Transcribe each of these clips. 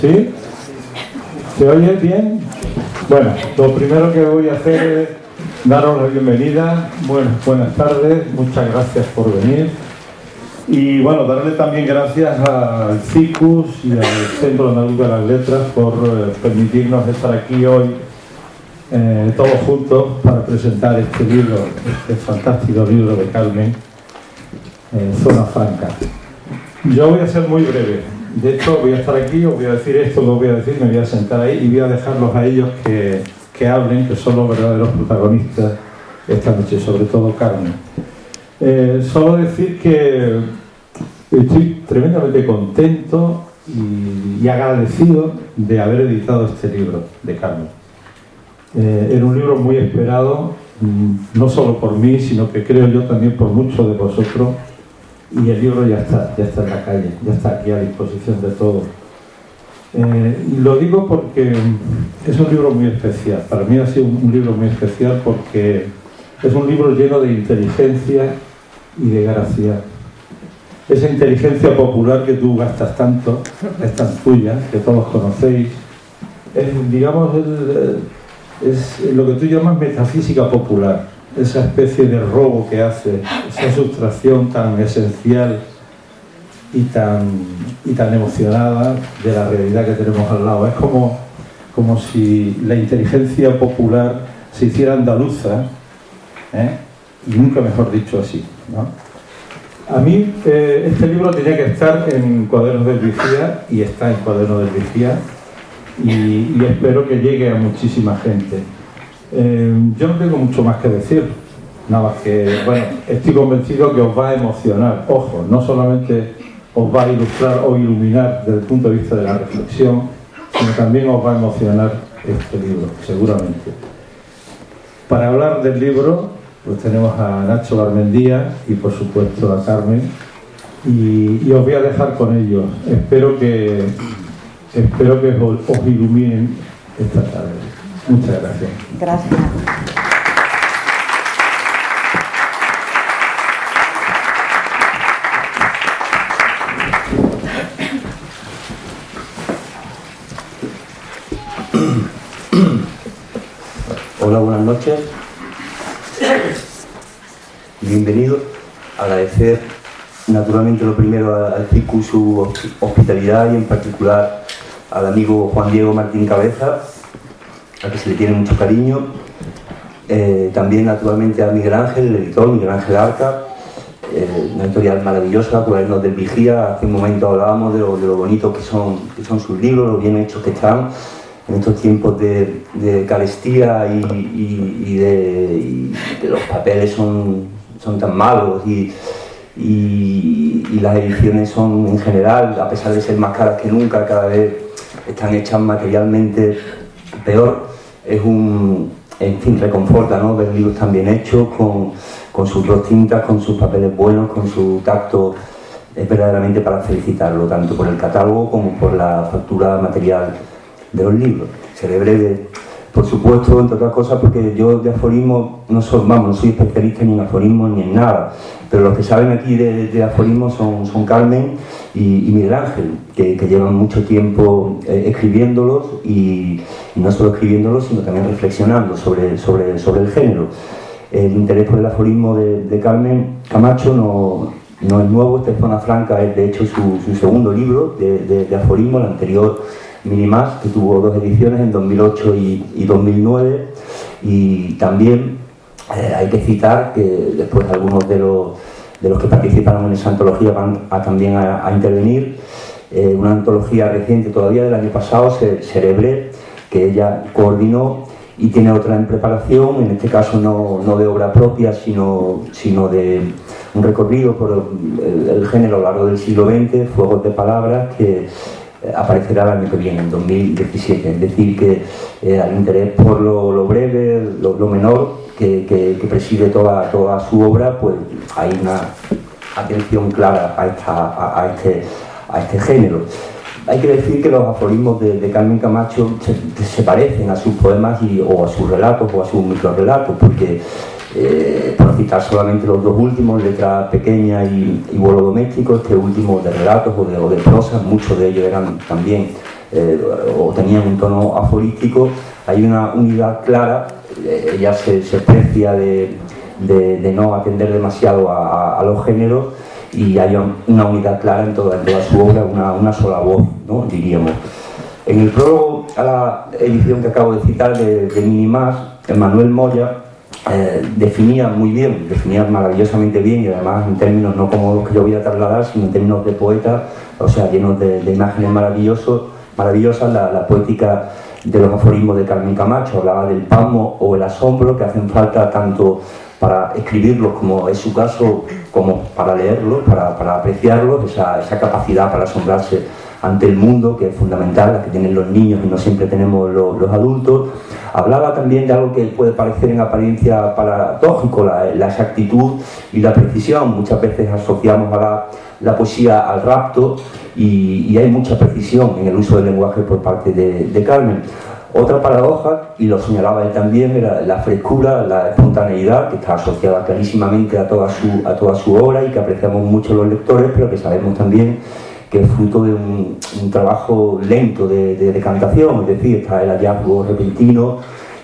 ¿Sí? ¿Se oye bien? Bueno, lo primero que voy a hacer es daros la bienvenida. Buenas tardes, muchas gracias por venir. Y bueno, darle también gracias al CICUS y al Centro Andaluz de las Letras por permitirnos estar aquí hoy todos juntos para presentar este libro, este fantástico libro de Carmen, Zona Franca. Yo voy a ser muy breve. De hecho, voy a estar aquí, os voy a decir esto, lo voy a decir, me voy a sentar ahí y voy a dejarlos a ellos que hablen, que son los verdaderos protagonistas esta noche, sobre todo Carmen. Solo decir que estoy tremendamente contento y agradecido de haber editado este libro de Carmen. Era un libro muy esperado, no solo por mí, sino que creo yo también por muchos de vosotros. Y el libro ya está en la calle, ya está aquí a disposición de todos. Y lo digo porque es un libro muy especial. Para mí ha sido un libro muy especial porque es un libro lleno de inteligencia y de gracia. Esa inteligencia popular que tú gastas tanto, es tan tuya, que todos conocéis. Es lo que tú llamas metafísica popular. Esa especie de robo que hace, esa sustracción tan esencial y tan emocionada de la realidad que tenemos al lado. Es como si la inteligencia popular se hiciera andaluza, y nunca mejor dicho así, ¿no? A mí este libro tenía que estar en Cuadernos del Vigía y está en Cuadernos del Vigía y espero que llegue a muchísima gente. Yo no tengo mucho más que decir, nada más que, bueno, estoy convencido que os va a emocionar. Ojo, no solamente os va a ilustrar o iluminar desde el punto de vista de la reflexión, sino también os va a emocionar este libro, seguramente. Para hablar del libro, pues tenemos a Nacho Garmendia y por supuesto a Carmen, y os voy a dejar con ellos. Espero que os iluminen esta tarde. Muchas gracias. Gracias. Hola, buenas noches. Bienvenidos. Agradecer naturalmente lo primero al CICUS su hospitalidad y en particular al amigo Juan Diego Martín Cabeza, al que se le tiene mucho cariño. También naturalmente a Miguel Ángel, el editor, Miguel Ángel Arca, una editorial maravillosa, Cuadernos del Vigía. Hace un momento hablábamos de lo bonito que son sus libros, lo bien hechos que están en estos tiempos de carestía y de los papeles son tan malos y las ediciones son en general, a pesar de ser más caras que nunca, cada vez están hechas materialmente peor. En fin, reconforta, ¿no?, ver libros tan bien hechos, con sus dos tintas, con sus papeles buenos, con su tacto. Es verdaderamente para felicitarlo, tanto por el catálogo como por la factura material de los libros. Seré breve, por supuesto, entre otras cosas, porque yo de aforismo no soy especialista ni en aforismo ni en nada, pero los que saben aquí de aforismo son Carmen y Miguel Ángel, que llevan mucho tiempo escribiéndolos y no solo escribiéndolos, sino también reflexionando sobre el género. El interés por el aforismo de Carmen Camacho no es nuevo. Esta Zona Franca es de hecho su segundo libro de aforismo. El anterior, Minimás, que tuvo dos ediciones en 2008 y 2009, y también hay que citar que después algunos de los que participaron en esa antología van también a intervenir. Una antología reciente todavía del año pasado, Cerebré, que ella coordinó, y tiene otra en preparación, en este caso no de obra propia, sino de un recorrido por el género a lo largo del siglo XX, Fuegos de Palabras, que aparecerá el año que viene, en 2017. Es decir, que al interés por lo breve, lo menor, que preside toda su obra, pues hay una atención clara a este género. Hay que decir que los aforismos de Carmen Camacho se parecen a sus poemas o a sus relatos o a sus microrelatos, porque por citar solamente los dos últimos, Letra Pequeña y Vuelo Doméstico, este último de relatos o de prosa, muchos de ellos eran también o tenían un tono aforístico, hay una unidad clara. Ella se precia de no atender demasiado a los géneros, y hay una unidad clara en toda su obra, una sola voz, ¿no?, diríamos. En el prólogo a la edición que acabo de citar de Minimas, Manuel Moya definía muy bien, definía maravillosamente bien, y además en términos no como los que yo voy a trasladar, sino en términos de poeta, o sea, llenos de imágenes maravillosas, la poética de los aforismos de Carmen Camacho. Hablaba del pasmo o el asombro que hacen falta tanto para escribirlos, como es su caso, como para leerlos, para apreciarlos, esa capacidad para asombrarse ante el mundo, que es fundamental, la que tienen los niños y no siempre tenemos los adultos. Hablaba también de algo que puede parecer en apariencia paradójico, la exactitud y la precisión. Muchas veces asociamos a la poesía al rapto, y hay mucha precisión en el uso del lenguaje por parte de Carmen. Otra paradoja, y lo señalaba él también, era la frescura, la espontaneidad, que está asociada clarísimamente a toda su obra y que apreciamos mucho los lectores, pero que sabemos también que es fruto de un trabajo lento de decantación. Es decir, está el hallazgo repentino,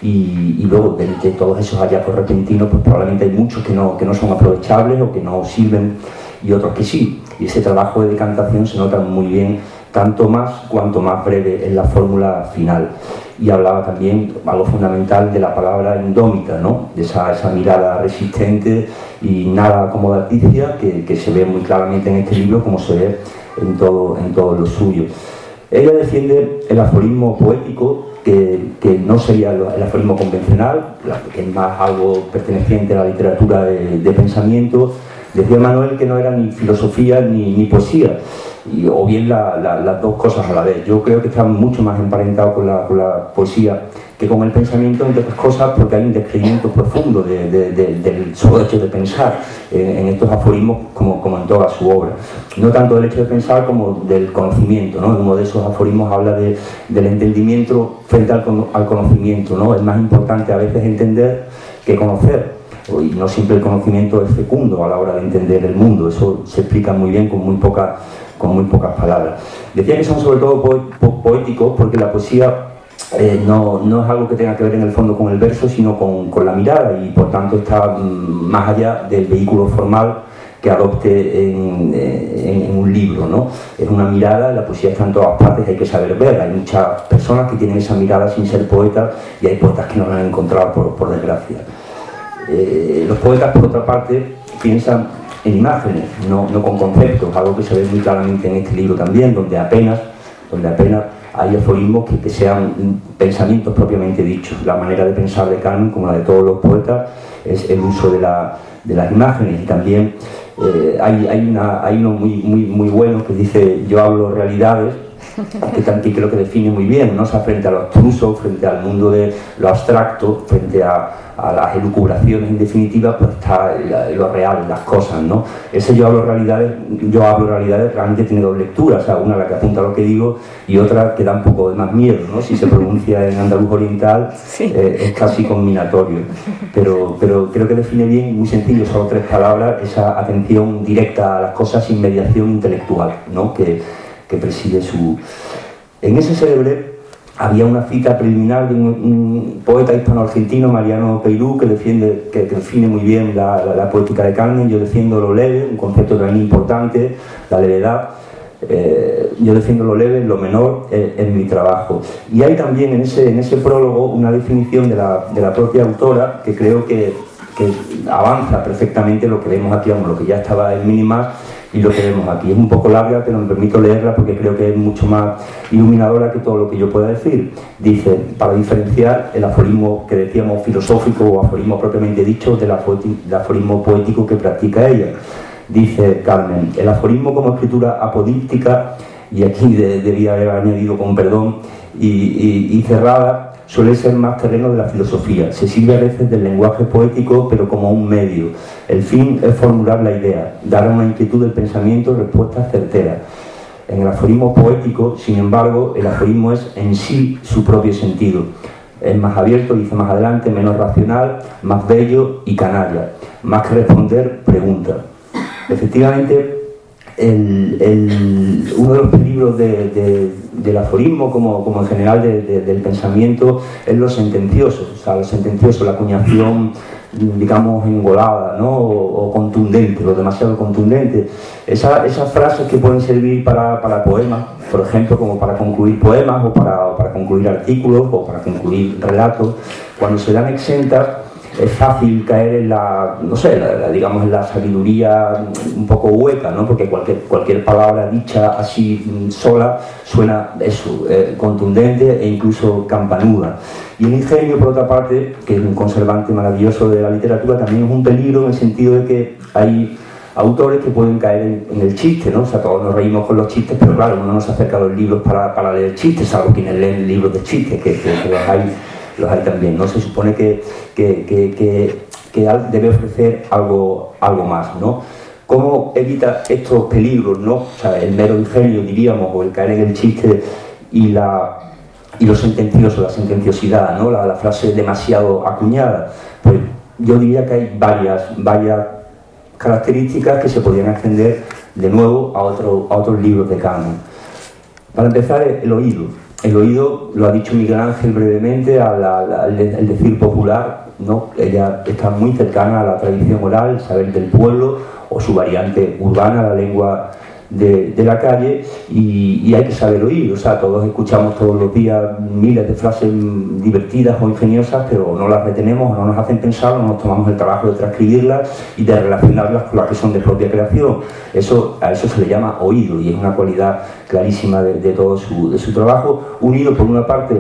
y luego de todos esos hallazgos repentinos, pues probablemente hay muchos que no son aprovechables o que no sirven, y otros que sí. Y ese trabajo de decantación se nota muy bien, tanto más cuanto más breve es la fórmula final. Y hablaba también, algo fundamental, de la palabra indómita, ¿no?, de esa mirada resistente y nada acomodaticia que se ve muy claramente en este libro, como se ve en todo lo suyo. Ella defiende el aforismo poético, que no sería el aforismo convencional, que es más algo perteneciente a la literatura de pensamiento. Decía Manuel que no era ni filosofía ni poesía, o bien las dos cosas a la vez. Yo creo que está mucho más emparentado con la poesía que con el pensamiento, entre otras cosas porque hay un descreimiento profundo del solo hecho de pensar en estos aforismos, como en toda su obra. No tanto del hecho de pensar como del conocimiento, ¿no? Uno de esos aforismos habla del entendimiento frente al conocimiento, ¿no? Es más importante a veces entender que conocer, y no siempre el conocimiento es fecundo a la hora de entender el mundo. Eso se explica muy bien con muy pocas palabras. Decía que son sobre todo poéticos porque la poesía no es algo que tenga que ver en el fondo con el verso, sino con la mirada, y por tanto está más allá del vehículo formal que adopte en un libro, ¿no? Es una mirada, la poesía está en todas partes, hay que saber ver. Hay muchas personas que tienen esa mirada sin ser poetas, y hay poetas que no la han encontrado por desgracia. Los poetas, por otra parte, piensan en imágenes, no con conceptos, algo que se ve muy claramente en este libro también, donde apenas hay aforismos que sean pensamientos propiamente dichos. La manera de pensar de Carmen, como la de todos los poetas, es el uso de las imágenes. Y también hay uno muy bueno que dice: yo hablo realidades, que creo que define muy bien, ¿no? O sea, frente a lo abstruso, frente al mundo de lo abstracto, frente a las elucubraciones en definitiva, pues está lo real, las cosas, ¿no? Ese yo hablo realidades realmente tiene dos lecturas, o sea, una la que apunta a lo que digo y otra que da un poco de más miedo, ¿no? Si se pronuncia en andaluz oriental, sí. Es casi combinatorio, pero creo que define bien, muy sencillo, solo 3 palabras, esa atención directa a las cosas sin mediación intelectual, ¿no? Que preside su... En ese célebre había una cita preliminar de un poeta hispano-argentino, Mariano Peirú, que define muy bien la poética de Carmen. Yo defiendo lo leve, un concepto también importante, la levedad. Yo defiendo lo leve, lo menor en mi trabajo. Y hay también en ese prólogo una definición de la propia autora que creo que avanza perfectamente lo que vemos aquí, lo que ya estaba en Minimas y lo que vemos aquí. Es un poco larga, pero me permito leerla porque creo que es mucho más iluminadora que todo lo que yo pueda decir. Dice: para diferenciar el aforismo que decíamos filosófico o aforismo propiamente dicho del aforismo poético que practica ella. Dice Carmen: el aforismo como escritura apodíctica, y aquí debía haber añadido con perdón, y cerrada, suele ser más terreno de la filosofía. Se sirve a veces del lenguaje poético, pero como un medio. El fin es formular la idea, dar a una inquietud del pensamiento respuestas certeras. En el aforismo poético, sin embargo, el aforismo es en sí su propio sentido. Es más abierto, dice más adelante, menos racional, más bello y canalla. Más que responder, pregunta. Efectivamente, uno de los peligros de del aforismo como en general del pensamiento es lo sentencioso, o sea, lo sentencioso, la acuñación, digamos, engolada, ¿no? o contundente, lo demasiado contundente. Esas frases que pueden servir para poemas, por ejemplo, como para concluir poemas o para concluir artículos o para concluir relatos, cuando se dan exentas es fácil caer en digamos, en la sabiduría un poco hueca, ¿no? Porque cualquier palabra dicha así sola suena eso, contundente e incluso campanuda. Y el ingenio, por otra parte, que es un conservante maravilloso de la literatura, también es un peligro en el sentido de que hay autores que pueden caer en el chiste, ¿no? O sea, todos nos reímos con los chistes, pero claro, uno no se acerca a los libros para leer chistes, salvo quienes leen libros de chistes, que los hay también, ¿no? Se supone que debe ofrecer algo más, ¿no? ¿Cómo evita estos peligros, ¿no? O sea, el mero ingenio, diríamos, o el caer en el chiste y lo sentencioso, la sentenciosidad, ¿no? La frase demasiado acuñada. Pues yo diría que hay varias características que se podrían extender de nuevo a otros libros de canon. Para empezar, el oído. El oído, lo ha dicho Miguel Ángel brevemente, el decir popular, ¿no? Ella está muy cercana a la tradición oral, saber del pueblo, o su variante urbana, la lengua de la calle, y hay que saber oír. O sea, todos escuchamos todos los días miles de frases divertidas o ingeniosas, pero no las retenemos, no nos hacen pensar, no nos tomamos el trabajo de transcribirlas y de relacionarlas con las que son de propia creación. A eso se le llama oído, y es una cualidad clarísima de todo su trabajo, unido por una parte,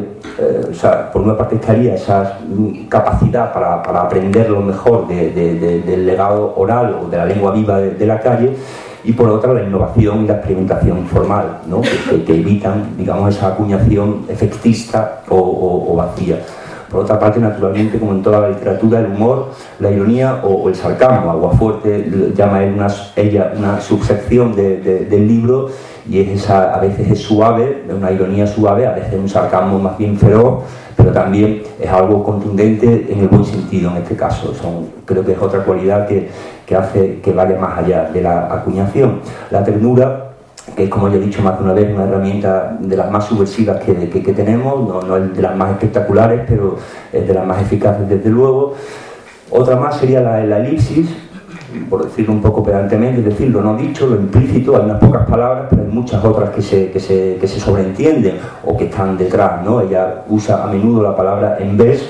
estaría esa capacidad para aprender lo mejor del legado oral o de la lengua viva de la calle, y por otra la innovación y la experimentación formal, ¿no? que evitan, digamos, esa acuñación efectista o vacía. Por otra parte, naturalmente, como en toda la literatura, el humor, la ironía o el sarcasmo. Aguafuerte llama ella una subsección del libro, y a veces es suave, una ironía suave, a veces un sarcasmo más bien feroz, pero también es algo contundente en el buen sentido en este caso. Creo que es otra cualidad que hace que vaya más allá de la acuñación. La ternura, que es, como ya he dicho más de una vez, una herramienta de las más subversivas que tenemos, no es de las más espectaculares, pero es de las más eficaces desde luego. Otra más sería la elipsis, por decirlo un poco pedantemente, es decir, lo no dicho, lo implícito. Hay unas pocas palabras, pero hay muchas otras que se sobreentienden o que están detrás, ¿no? Ella usa a menudo la palabra en vez,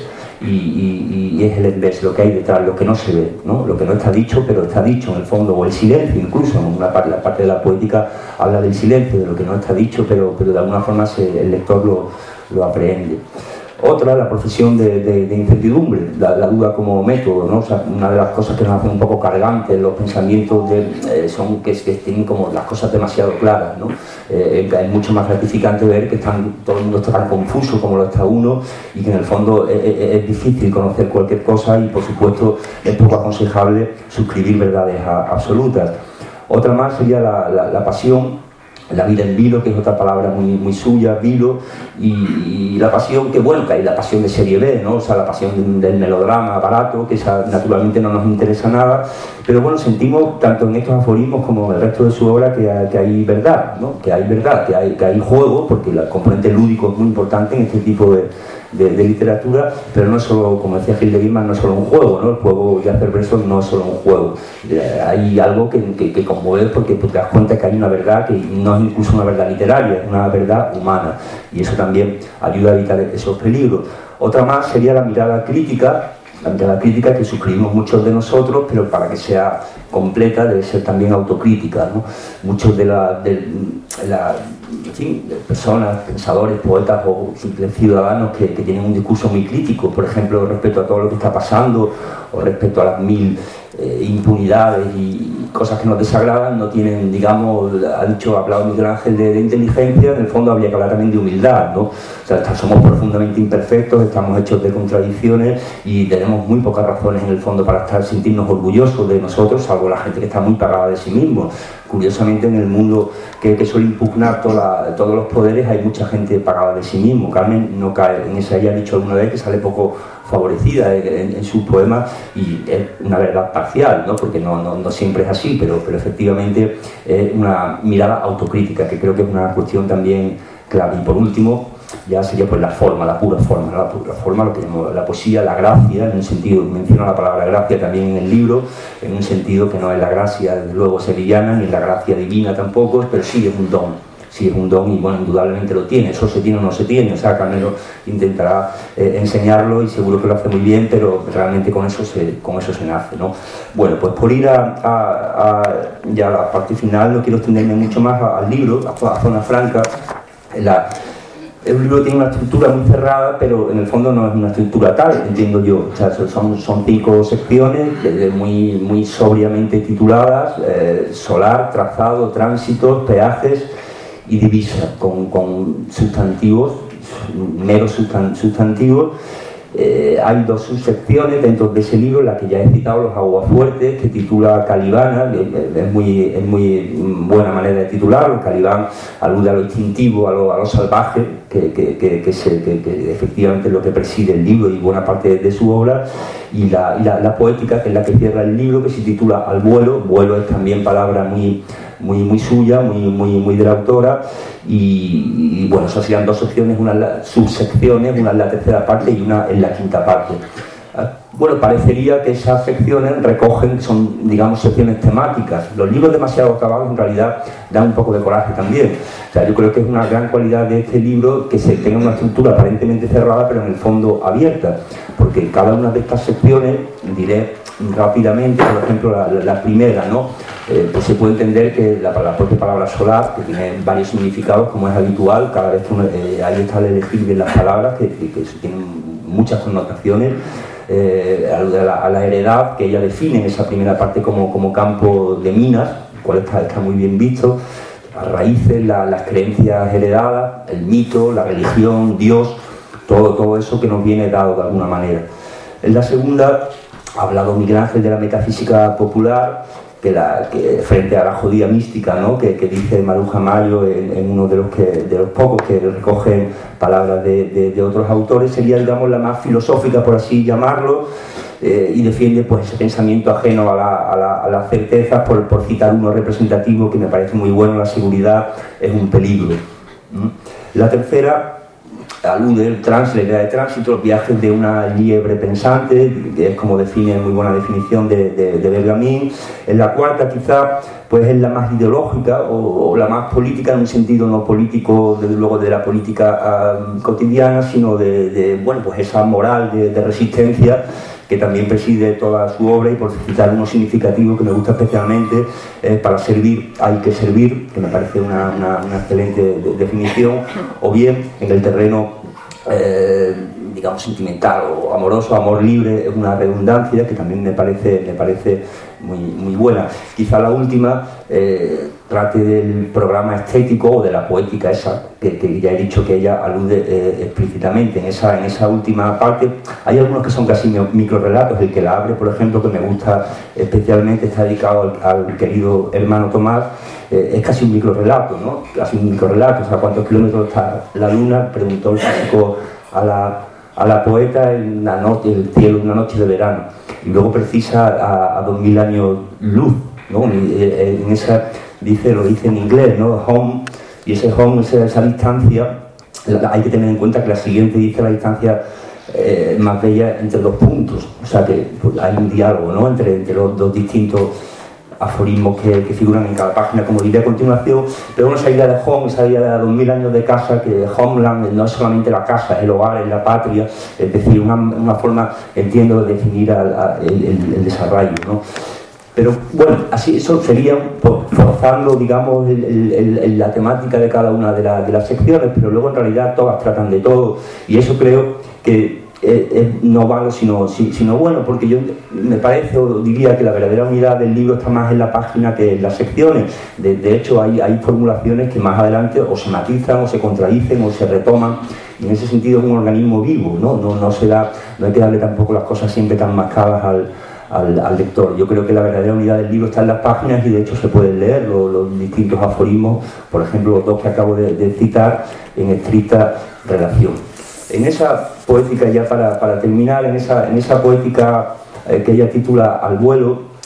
y es el en vez, lo que hay detrás, lo que no se ve, ¿no? Lo que no está dicho, pero está dicho en el fondo, o el silencio incluso. En la parte de la poética habla del silencio, de lo que no está dicho, pero de alguna forma el lector lo aprehende. Otra, la profesión de incertidumbre, la duda como método, ¿no? O sea, una de las cosas que nos hacen un poco cargantes los pensamientos son que tienen como las cosas demasiado claras, ¿no? Es mucho más gratificante ver que todo el mundo está tan confuso como lo está uno, y que en el fondo es difícil conocer cualquier cosa, y por supuesto es poco aconsejable suscribir verdades absolutas. Otra más sería la pasión, la vida en vilo, que es otra palabra muy suya, vilo, y la pasión, que hay la pasión de serie B, ¿no? O sea, la pasión del melodrama barato, que esa naturalmente no nos interesa nada, pero bueno, sentimos tanto en estos aforismos como en el resto de su obra que hay verdad, ¿no? Que hay juego, porque el componente lúdico es muy importante en este tipo de literatura, pero no es solo, como decía Gil de Guimarães, no es solo un juego, ¿no? El juego de hacer versos no es solo un juego. Hay algo que conmueve, porque te das cuenta que hay una verdad que no es incluso una verdad literaria, es una verdad humana, y eso también ayuda a evitar esos peligros. Otra más sería la mirada crítica que suscribimos muchos de nosotros, pero para que sea completa debe ser también autocrítica, ¿no? Muchos de personas, pensadores, poetas o simples ciudadanos que tienen un discurso muy crítico, por ejemplo, respecto a todo lo que está pasando, o respecto a las mil impunidades y cosas que nos desagradan, no tienen, digamos, ha hablado Miguel Ángel de inteligencia. En el fondo habría que hablar también de humildad, ¿no? O sea, somos profundamente imperfectos, estamos hechos de contradicciones, y tenemos muy pocas razones en el fondo para sentirnos orgullosos de nosotros, salvo la gente que está muy pagada de sí mismo. Curiosamente, en el mundo que suele impugnar todos los poderes, hay mucha gente pagada de sí mismo. Carmen no cae en esa. Ella ha dicho alguna vez que sale poco favorecida en sus poemas, y es una verdad parcial, ¿no? Porque no siempre es así, pero efectivamente es una mirada autocrítica, que creo que es una cuestión también clave. Y por último, ya sería pues la forma, la pura forma, ¿no? La forma, lo que llamamos la poesía, la gracia, en un sentido, menciona la palabra gracia también en el libro, en un sentido que no es la gracia, desde luego, sevillana, ni la gracia divina tampoco, pero sí es un don. Sí, es un don y bueno, indudablemente lo tiene, eso se tiene o no se tiene, o sea, Carmelo intentará enseñarlo y seguro que lo hace muy bien, pero realmente con eso se nace, ¿no? Bueno, pues por ir a ya la parte final, no quiero extenderme mucho más al libro, a Zona Franca. El libro tiene una estructura muy cerrada, pero en el fondo no es una estructura tal, entiendo yo. O sea, son 5 secciones muy sobriamente tituladas: solar, trazado, tránsitos, peajes y divisa, con sustantivos, meros sustantivos. Hay 2 subsecciones dentro de ese libro, la que ya he citado, Los Aguafuertes, que titula Calibana, es muy buena manera de titularlo. Calibán alude a lo instintivo, a lo salvaje, que efectivamente es lo que preside el libro y buena parte de su obra. Y la poética, que es la que cierra el libro, que se titula Al vuelo. Vuelo es también palabra muy suya, muy de la autora, y bueno, eso serían 2 secciones, una subsecciones, una en la tercera parte y una en la quinta parte. Bueno, parecería que esas secciones recogen, son, digamos, secciones temáticas. Los libros demasiado acabados en realidad dan un poco de coraje también. O sea, yo creo que es una gran cualidad de este libro que se tenga una estructura aparentemente cerrada, pero en el fondo abierta, porque cada una de estas secciones, diré rápidamente, por ejemplo, la primera, ¿no? Pues se puede entender que la propia palabra solar, que tiene varios significados, como es habitual, cada vez que ahí está el elegir de las palabras, que tienen muchas connotaciones. Alude a la heredad, que ella define en esa primera parte como campo de minas, el cual está muy bien visto. Las raíces, las creencias heredadas, el mito, la religión, Dios, todo eso que nos viene dado de alguna manera. En la segunda ha hablado Miguel Ángel de la metafísica popular, que frente a la judía mística, ¿no? que dice Maruja Mayo en uno de los pocos que recogen palabras de otros autores, sería, digamos, la más filosófica, por así llamarlo, y defiende pues ese pensamiento ajeno a las certezas, por citar uno representativo que me parece muy bueno: la seguridad es un peligro. La tercera alude la idea de tránsito, los viajes de una liebre pensante, que es como define, muy buena definición de Bergamín. En la cuarta, quizá, pues es la más ideológica o la más política, en un sentido no político, desde luego, de la política cotidiana, sino de bueno, pues esa moral de resistencia que también preside toda su obra. Y por citar uno significativo que me gusta especialmente, para servir hay que servir, que me parece una excelente definición. O bien, en el terreno digamos sentimental o amoroso, amor libre, es una redundancia que también me parece muy buena. Quizá la última trate del programa estético o de la poética esa, que ya he dicho que ella alude explícitamente. En esa última parte hay algunos que son casi microrelatos. El que la abre, por ejemplo, que me gusta especialmente, está dedicado al querido hermano Tomás. Es casi un microrelato, ¿no? Casi un microrelato. O sea, ¿cuántos kilómetros está la luna?, preguntó el físico a la poeta en el cielo, una noche de verano. Y luego precisa a 2000 años luz, ¿no? En esa lo dice en inglés, ¿no? Home, y ese home, esa distancia, hay que tener en cuenta que la siguiente dice la distancia más bella entre 2 puntos. O sea que pues, hay un diálogo, ¿no? entre los 2 distintos aforismos que figuran en cada página, como diré a continuación. Pero esa idea de home, esa idea de 2000 años de casa, que homeland no es solamente la casa, es el hogar, es la patria, es decir, una forma, entiendo, de definir el desarrollo, ¿no? Pero bueno, así eso sería forzando, digamos, la temática de cada una de las secciones, pero luego en realidad todas tratan de todo, y eso creo que no malo sino bueno, porque yo me parece, o diría, que la verdadera unidad del libro está más en la página que en las secciones. De hecho hay formulaciones que más adelante o se matizan o se contradicen o se retoman, y en ese sentido es un organismo vivo, no hay que darle tampoco las cosas siempre tan mascadas al lector. Yo creo que la verdadera unidad del libro está en las páginas, y de hecho se pueden leer los distintos aforismos, por ejemplo los 2 que acabo de citar, en estricta relación. En esa poética, ya para terminar, en esa poética que ella titula Al vuelo,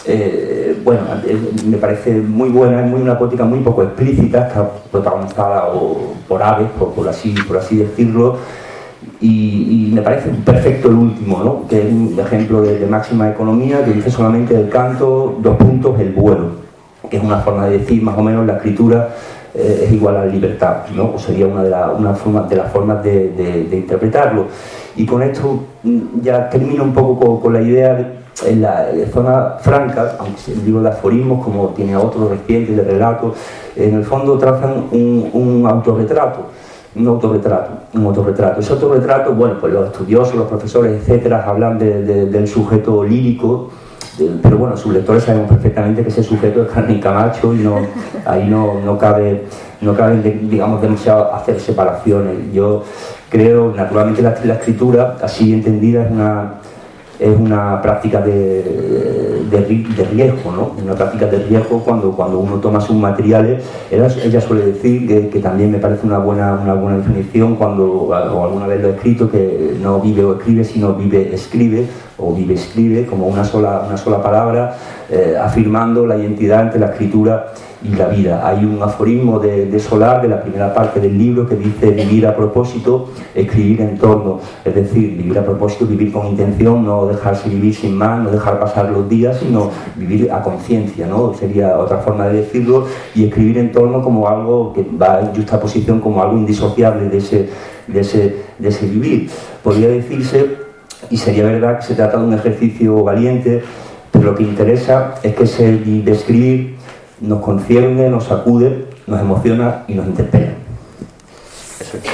bueno, me parece muy buena, es una poética muy poco explícita, está protagonizada por aves, por así decirlo, y me parece perfecto el último, ¿no? Que es un ejemplo de máxima economía, que dice solamente del canto, el vuelo, que es una forma de decir más o menos la escritura es igual a la libertad, ¿no? O sería una de las formas de interpretarlo. Y con esto ya termino un poco con la idea de, en la zona franca, aunque el libro de aforismos, como tiene otros recientes de relatos, en el fondo trazan un autorretrato. Ese autorretrato, bueno, pues los estudiosos, los profesores, etcétera, hablan del sujeto lírico, pero bueno, sus lectores sabemos perfectamente que ese sujeto es Carmen Camacho y ahí no cabe, digamos, demasiado hacer separaciones. Yo creo, naturalmente, la escritura, así entendida, es una práctica de riesgo, ¿no? Una práctica de riesgo cuando uno toma sus materiales. Ella suele decir que también me parece una buena definición o alguna vez lo he escrito, que no vive o escribe, sino vive, escribe, o vive, escribe, como una sola palabra, afirmando la identidad entre la escritura y la vida. Hay un aforismo de Solar, de la primera parte del libro, que dice: vivir a propósito, escribir en torno. Es decir, vivir a propósito, vivir con intención, no dejarse vivir sin más, no dejar pasar los días, sino vivir a conciencia, ¿no? Sería otra forma de decirlo, y escribir en torno como algo que va en justaposición, como algo indisociable de ese vivir. Podría decirse, y sería verdad, que se trata de un ejercicio valiente, pero lo que interesa es que ese de escribir nos concierne, nos sacude, nos emociona y nos interpela. Eso es todo.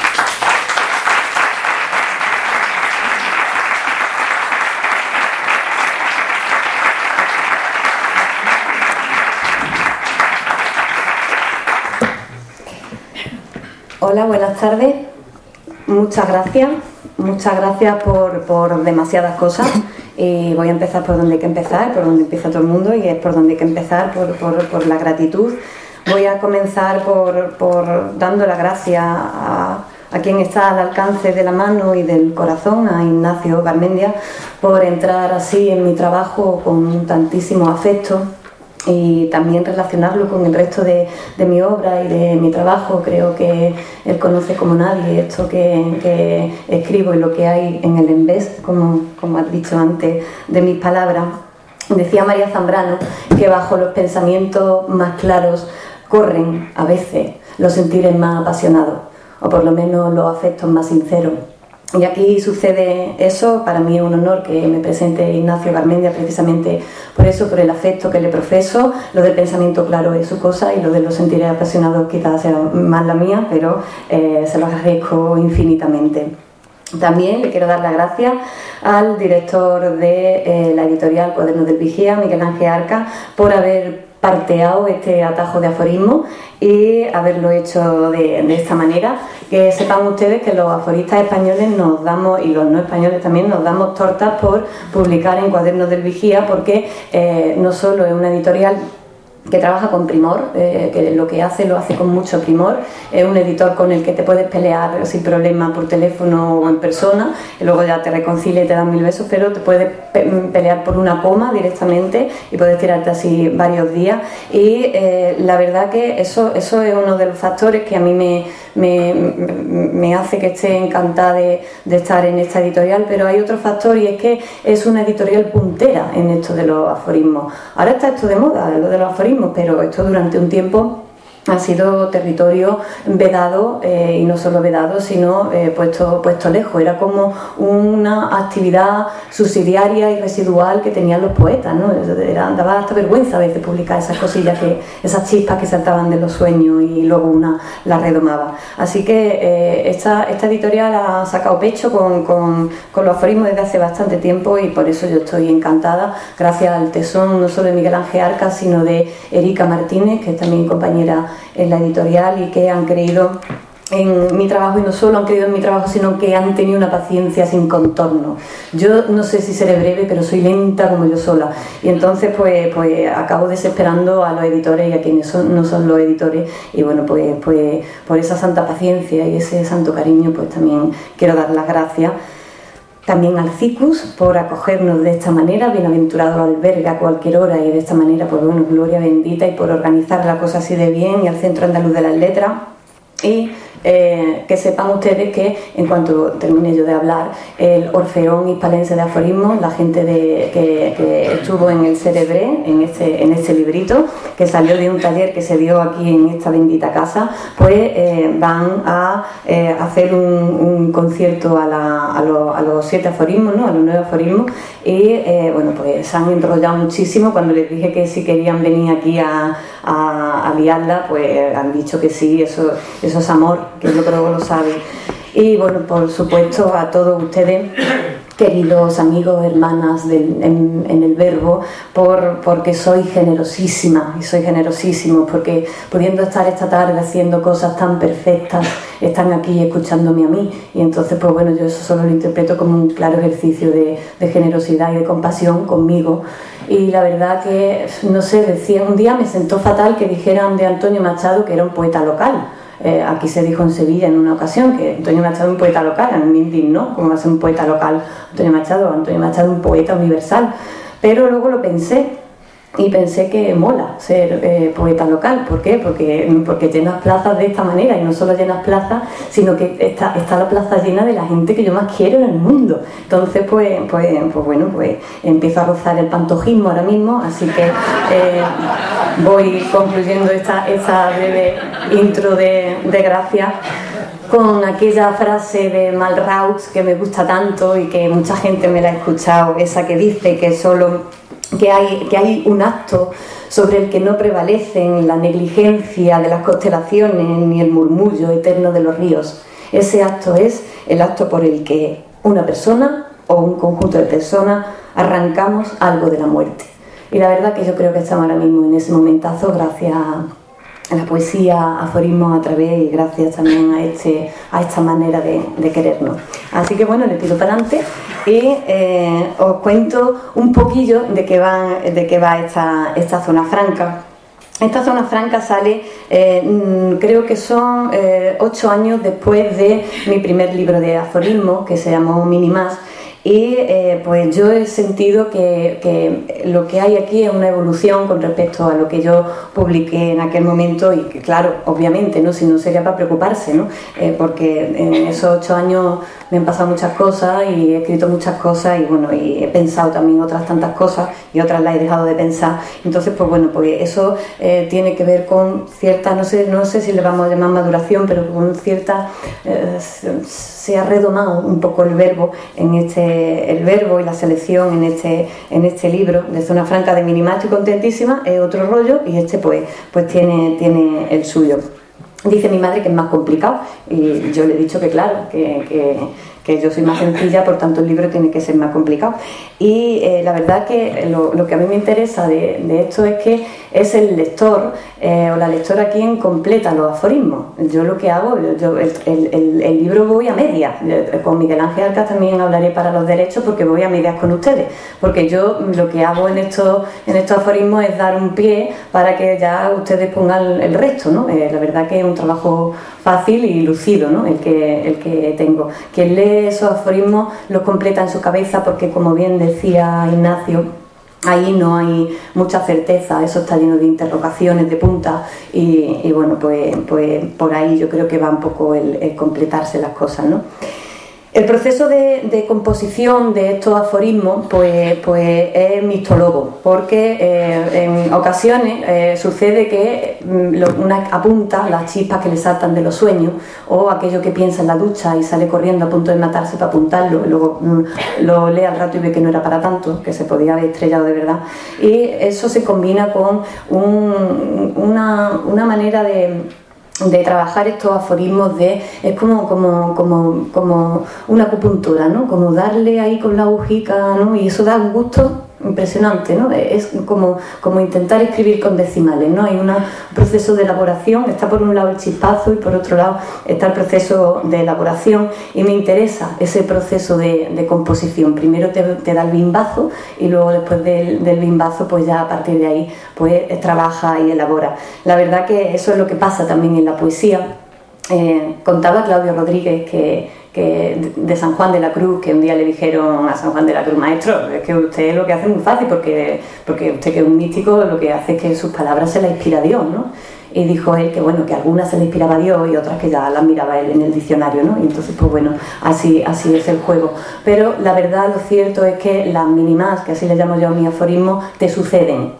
Hola, buenas tardes. Muchas gracias por demasiadas cosas. Y voy a empezar por donde hay que empezar, por donde empieza todo el mundo, y es por donde hay que empezar, por la gratitud. Voy a comenzar por dando las gracias a quien está al alcance de la mano y del corazón, a Ignacio Garmendia, por entrar así en mi trabajo con tantísimo afecto y también relacionarlo con el resto de mi obra y de mi trabajo. Creo que él conoce como nadie esto que escribo y lo que hay en el embés, como has dicho antes, de mis palabras. Decía María Zambrano que bajo los pensamientos más claros corren a veces los sentires más apasionados, o por lo menos los afectos más sinceros. Y aquí sucede eso. Para mí es un honor que me presente Ignacio Garmendia, precisamente por eso, por el afecto que le profeso. Lo del pensamiento claro es su cosa, y lo de los sentires apasionados quizás sea más la mía, pero se lo agradezco infinitamente. También le quiero dar las gracias al director de la editorial Cuadernos del Vigía, Miguel Ángel Arca, por haber parteado este atajo de aforismo y haberlo hecho de esta manera. Que sepan ustedes que los aforistas españoles nos damos, y los no españoles también, nos damos tortas por publicar en Cuadernos del Vigía, porque no solo es una editorial que trabaja con primor, que lo hace con mucho primor. Es un editor con el que te puedes pelear sin problema por teléfono o en persona, y luego ya te reconcilia y te dan 1000 besos, pero te puedes pelear por una coma directamente y puedes tirarte así varios días. Y la verdad que eso es uno de los factores que a mí me hace que esté encantada de estar en esta editorial. Pero hay otro factor, y es que es una editorial puntera en esto de los aforismos. Ahora está esto de moda, lo de los aforismos, pero esto durante un tiempo ha sido territorio vedado, y no solo vedado, sino puesto lejos. Era como una actividad subsidiaria y residual que tenían los poetas, ¿no? Daba hasta vergüenza a veces publicar esas cosillas, esas chispas que saltaban de los sueños y luego una las redomaba. Así que esta editorial ha sacado pecho con los aforismos desde hace bastante tiempo, y por eso yo estoy encantada, gracias al tesón no solo de Miguel Ángel Arca, sino de Erika Martínez, que es también compañera en la editorial, y que han creído en mi trabajo, y no solo han creído en mi trabajo, sino que han tenido una paciencia sin contorno. Yo no sé si seré breve, pero soy lenta como yo sola, y entonces pues acabo desesperando a los editores y a quienes no son los editores, y bueno, pues por esa santa paciencia y ese santo cariño, pues también quiero dar las gracias. también al CICUS por acogernos de esta manera, bienaventurado albergue a cualquier hora, y de esta manera, pues bueno, gloria bendita, y por organizar la cosa así de bien, y al Centro Andaluz de las Letras. Y que sepan ustedes que en cuanto termine yo de hablar, el Orfeón Hispalense de Aforismos, la gente que estuvo en el Cerebré, en este librito que salió de un taller que se dio aquí en esta bendita casa, pues van a hacer un concierto a los 7 aforismos, ¿no? A los 9 aforismos, y bueno, pues se han enrollado muchísimo. Cuando les dije que si querían venir aquí a liarla, pues han dicho que sí. Eso es amor, que yo creo que lo saben. Y bueno, por supuesto, a todos ustedes, queridos amigos, hermanas en el Verbo, porque soy generosísima, y soy generosísimo, porque pudiendo estar esta tarde haciendo cosas tan perfectas, están aquí escuchándome a mí, y entonces pues bueno, yo eso solo lo interpreto como un claro ejercicio de generosidad y de compasión conmigo. Y la verdad que, no sé, decía, un día me sentó fatal que dijeran de Antonio Machado que era un poeta local. Aquí se dijo en Sevilla en una ocasión que Antonio Machado es un poeta local. A mí me indignó, ¿cómo va a ser un poeta local Antonio Machado? Antonio Machado es un poeta universal. Pero luego lo pensé, y pensé que mola ser poeta local. ¿Por qué? Porque llenas plazas de esta manera, y no solo llenas plazas, sino que está la plaza llena de la gente que yo más quiero en el mundo. Entonces pues bueno, pues empiezo a rozar el pantojismo ahora mismo, así que voy concluyendo esta breve intro de gracias con aquella frase de Malraux que me gusta tanto y que mucha gente me la ha escuchado, esa que dice que hay un acto sobre el que no prevalecen la negligencia de las constelaciones ni el murmullo eterno de los ríos. Ese acto es el acto por el que una persona o un conjunto de personas arrancamos algo de la muerte. Y la verdad que yo creo que estamos ahora mismo en ese momentazo, gracias a la poesía, aforismos a través, y gracias también a esta manera de querernos. Así que bueno, les pido para adelante y os cuento un poquillo de qué va esta zona franca. Esta zona franca sale, creo que son 8 años después de mi primer libro de aforismos, que se llamó Minimás. Y pues yo he sentido que lo que hay aquí es una evolución con respecto a lo que yo publiqué en aquel momento, y que claro, obviamente, ¿no? Si no sería para preocuparse, ¿no? Porque en esos 8 años me han pasado muchas cosas y he escrito muchas cosas, y bueno, y he pensado también otras tantas cosas, y otras las he dejado de pensar. Entonces pues bueno, pues eso tiene que ver con cierta, no sé si le vamos a llamar maduración, pero con cierta se ha redomado un poco el verbo el verbo y la selección en este libro de Zona Franca de Minimás. Estoy contentísima, es otro rollo, y este pues tiene el suyo. Dice mi madre que es más complicado, y yo le he dicho que claro, que yo soy más sencilla, por tanto el libro tiene que ser más complicado. Y la verdad que lo que a mí me interesa de esto es que es el lector o la lectora quien completa los aforismos. Yo lo que hago, el libro voy a medias. Con Miguel Ángel Alcaz también hablaré para los derechos, porque voy a medias con ustedes, porque yo lo que hago en estos aforismos es dar un pie para que ya ustedes pongan el resto, ¿no? La verdad que es un trabajo fácil y lucido, ¿no? el que tengo. Quien lee esos aforismos los completa en su cabeza, porque como bien decía Ignacio, ahí no hay mucha certeza, eso está lleno de interrogaciones, de puntas, y bueno, pues por ahí yo creo que va un poco el completarse las cosas, ¿no? El proceso de composición de estos aforismos pues es mixtólogo, porque en ocasiones sucede que una apunta las chispas que le saltan de los sueños, o aquello que piensa en la ducha y sale corriendo a punto de matarse para apuntarlo, y luego lo lee al rato y ve que no era para tanto, que se podía haber estrellado de verdad. Y eso se combina con una manera de trabajar estos aforismos, es como una acupuntura, ¿no? Como darle ahí con la agujica, ¿no? Y eso da un gusto impresionante, ¿no? Es como intentar escribir con decimales, ¿no? Hay un proceso de elaboración, está por un lado el chispazo y por otro lado está el proceso de elaboración, y me interesa ese proceso de composición. Primero te da el bimbazo, y luego después del bimbazo pues ya a partir de ahí pues trabaja y elabora. La verdad que eso es lo que pasa también en la poesía. Contaba Claudio Rodríguez, que de San Juan de la Cruz, que un día le dijeron a San Juan de la Cruz: maestro, es que usted lo que hace es muy fácil, porque usted, que es un místico, lo que hace es que sus palabras se las inspira Dios, ¿no? Y dijo él que bueno, que algunas se le inspiraba a Dios y otras que ya las miraba él en el diccionario, ¿no? Y entonces pues bueno, así es el juego. Pero la verdad, lo cierto es que las mínimas, que así le llamo yo a mi aforismo, te suceden,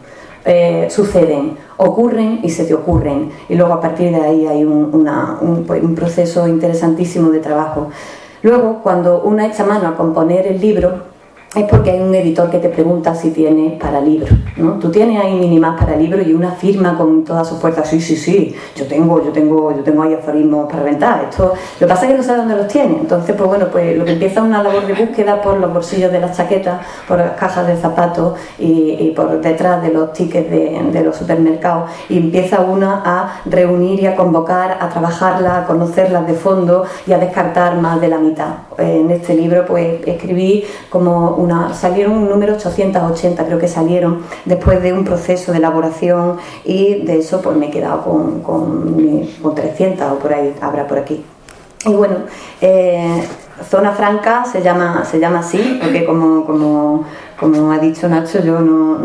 ocurren y se te ocurren, y luego a partir de ahí hay un proceso interesantísimo de trabajo. Luego, cuando uno echa mano a componer el libro, es porque hay un editor que te pregunta si tienes para libro, ¿no? Tú tienes ahí mínimas para libro, y una firma con todas sus puertas: sí, yo tengo ahí aforismos para rentar. Esto, lo que pasa es que no sabe dónde los tiene. Entonces pues bueno, pues lo que empieza es una labor de búsqueda por los bolsillos de las chaquetas, por las cajas de zapatos y por detrás de los tickets de los supermercados, y empieza una a reunir y a convocar, a trabajarlas, a conocerlas de fondo y a descartar más de la mitad. En este libro pues escribí salieron un número 880, creo que salieron, después de un proceso de elaboración, y de eso pues me he quedado con 300 o por ahí, habrá por aquí. Y bueno, Zona Franca se llama así porque como ha dicho Nacho, yo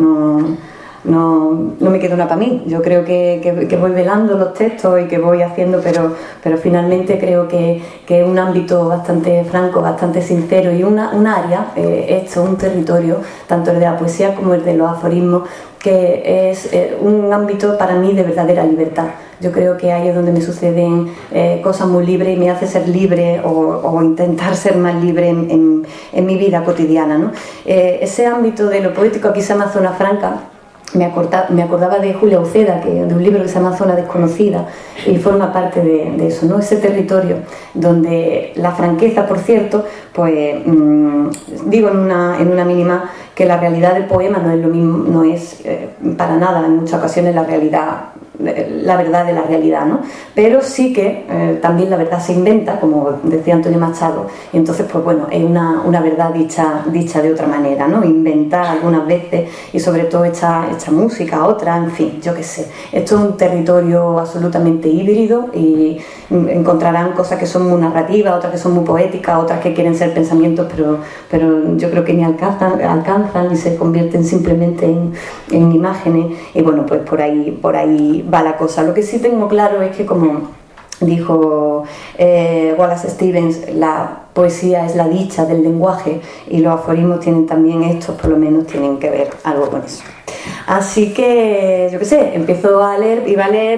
no me queda una para mí. Yo creo que voy velando los textos y que voy haciendo, pero finalmente creo que es un ámbito bastante franco, bastante sincero, y un área, un territorio, tanto el de la poesía como el de los aforismos, que es un ámbito para mí de verdadera libertad. Yo creo que ahí es donde me suceden cosas muy libres, y me hace ser libre o intentar ser más libre en mi vida cotidiana, ¿no? Ese ámbito de lo poético, aquí se llama Zona Franca. Me acordaba de Julia Uceda, de un libro que se llama Zona Desconocida, y forma parte de eso, ¿no? Ese territorio donde la franqueza, por cierto, pues digo en una mínima que la realidad del poema no es lo mismo, no es para nada en muchas ocasiones la verdad de la realidad, ¿no? Pero sí que también la verdad se inventa, como decía Antonio Machado, y entonces pues bueno, es una verdad dicha de otra manera, ¿no? Inventar algunas veces, y sobre todo hecha música, otra, en fin, yo qué sé. Esto es un territorio absolutamente híbrido, y encontrarán cosas que son muy narrativas, otras que son muy poéticas, otras que quieren ser pensamientos, pero yo creo que ni alcanzan y se convierten simplemente en imágenes, y bueno, pues por ahí va la cosa. Lo que sí tengo claro es que, como dijo Wallace Stevens, la poesía es la dicha del lenguaje, y los aforismos tienen también estos, por lo menos tienen que ver algo con eso. Así que, yo qué sé, empiezo a leer, iba a leer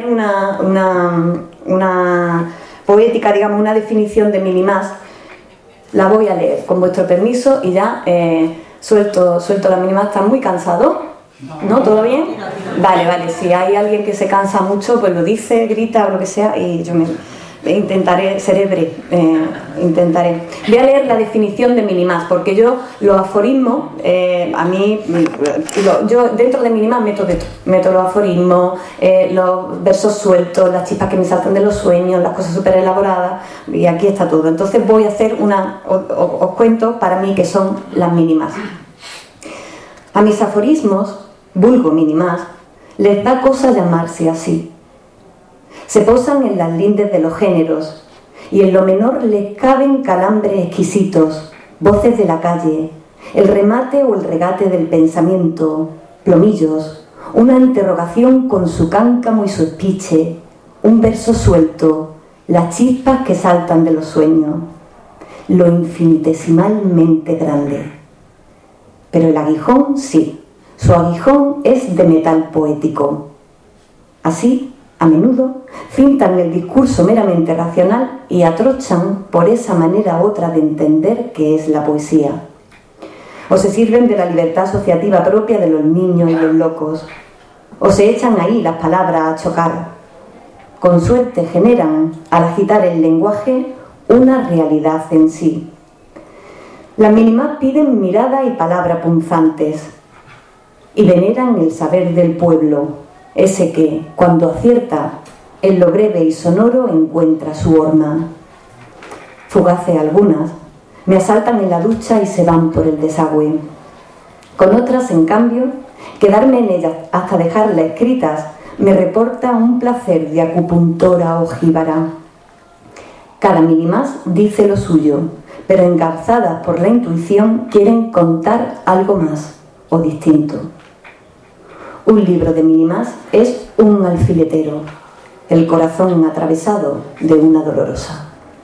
una poética, digamos, una definición de mínimás. La voy a leer, con vuestro permiso, y ya suelto la mínima. ¿Están muy cansados? ¿No? ¿Todo bien? Vale, si hay alguien que se cansa mucho, pues lo dice, grita o lo que sea, y yo intentaré, seré breve, intentaré. Voy a leer la definición de mínimás, porque yo los aforismos, a mí, yo dentro de mínimás meto los aforismos, los versos sueltos, las chispas que me saltan de los sueños, las cosas súper elaboradas, y aquí está todo. Entonces voy a hacer os cuento para mí qué son las mínimas. A mis aforismos, vulgo mínimás, les da cosa llamarse así. Se posan en las lindes de los géneros, y en lo menor les caben calambres exquisitos, voces de la calle, el remate o el regate del pensamiento, plomillos, una interrogación con su cáncamo y su espiche, un verso suelto, las chispas que saltan de los sueños, lo infinitesimalmente grande. Pero el aguijón sí, su aguijón es de metal poético. Así, a menudo, fintan el discurso meramente racional y atrochan por esa manera otra de entender que es la poesía. O se sirven de la libertad asociativa propia de los niños y los locos, o se echan ahí las palabras a chocar. Con suerte generan, al agitar el lenguaje, una realidad en sí. Las mínimas piden mirada y palabra punzantes, y veneran el saber del pueblo, ese que, cuando acierta, en lo breve y sonoro encuentra su horma. Fugaces algunas, me asaltan en la ducha y se van por el desagüe. Con otras, en cambio, quedarme en ellas hasta dejarlas escritas me reporta un placer de acupuntora o jíbara. Cada Minimás dice lo suyo, pero engarzadas por la intuición quieren contar algo más o distinto. Un libro de Minimás es un alfiletero, el corazón atravesado de una dolorosa.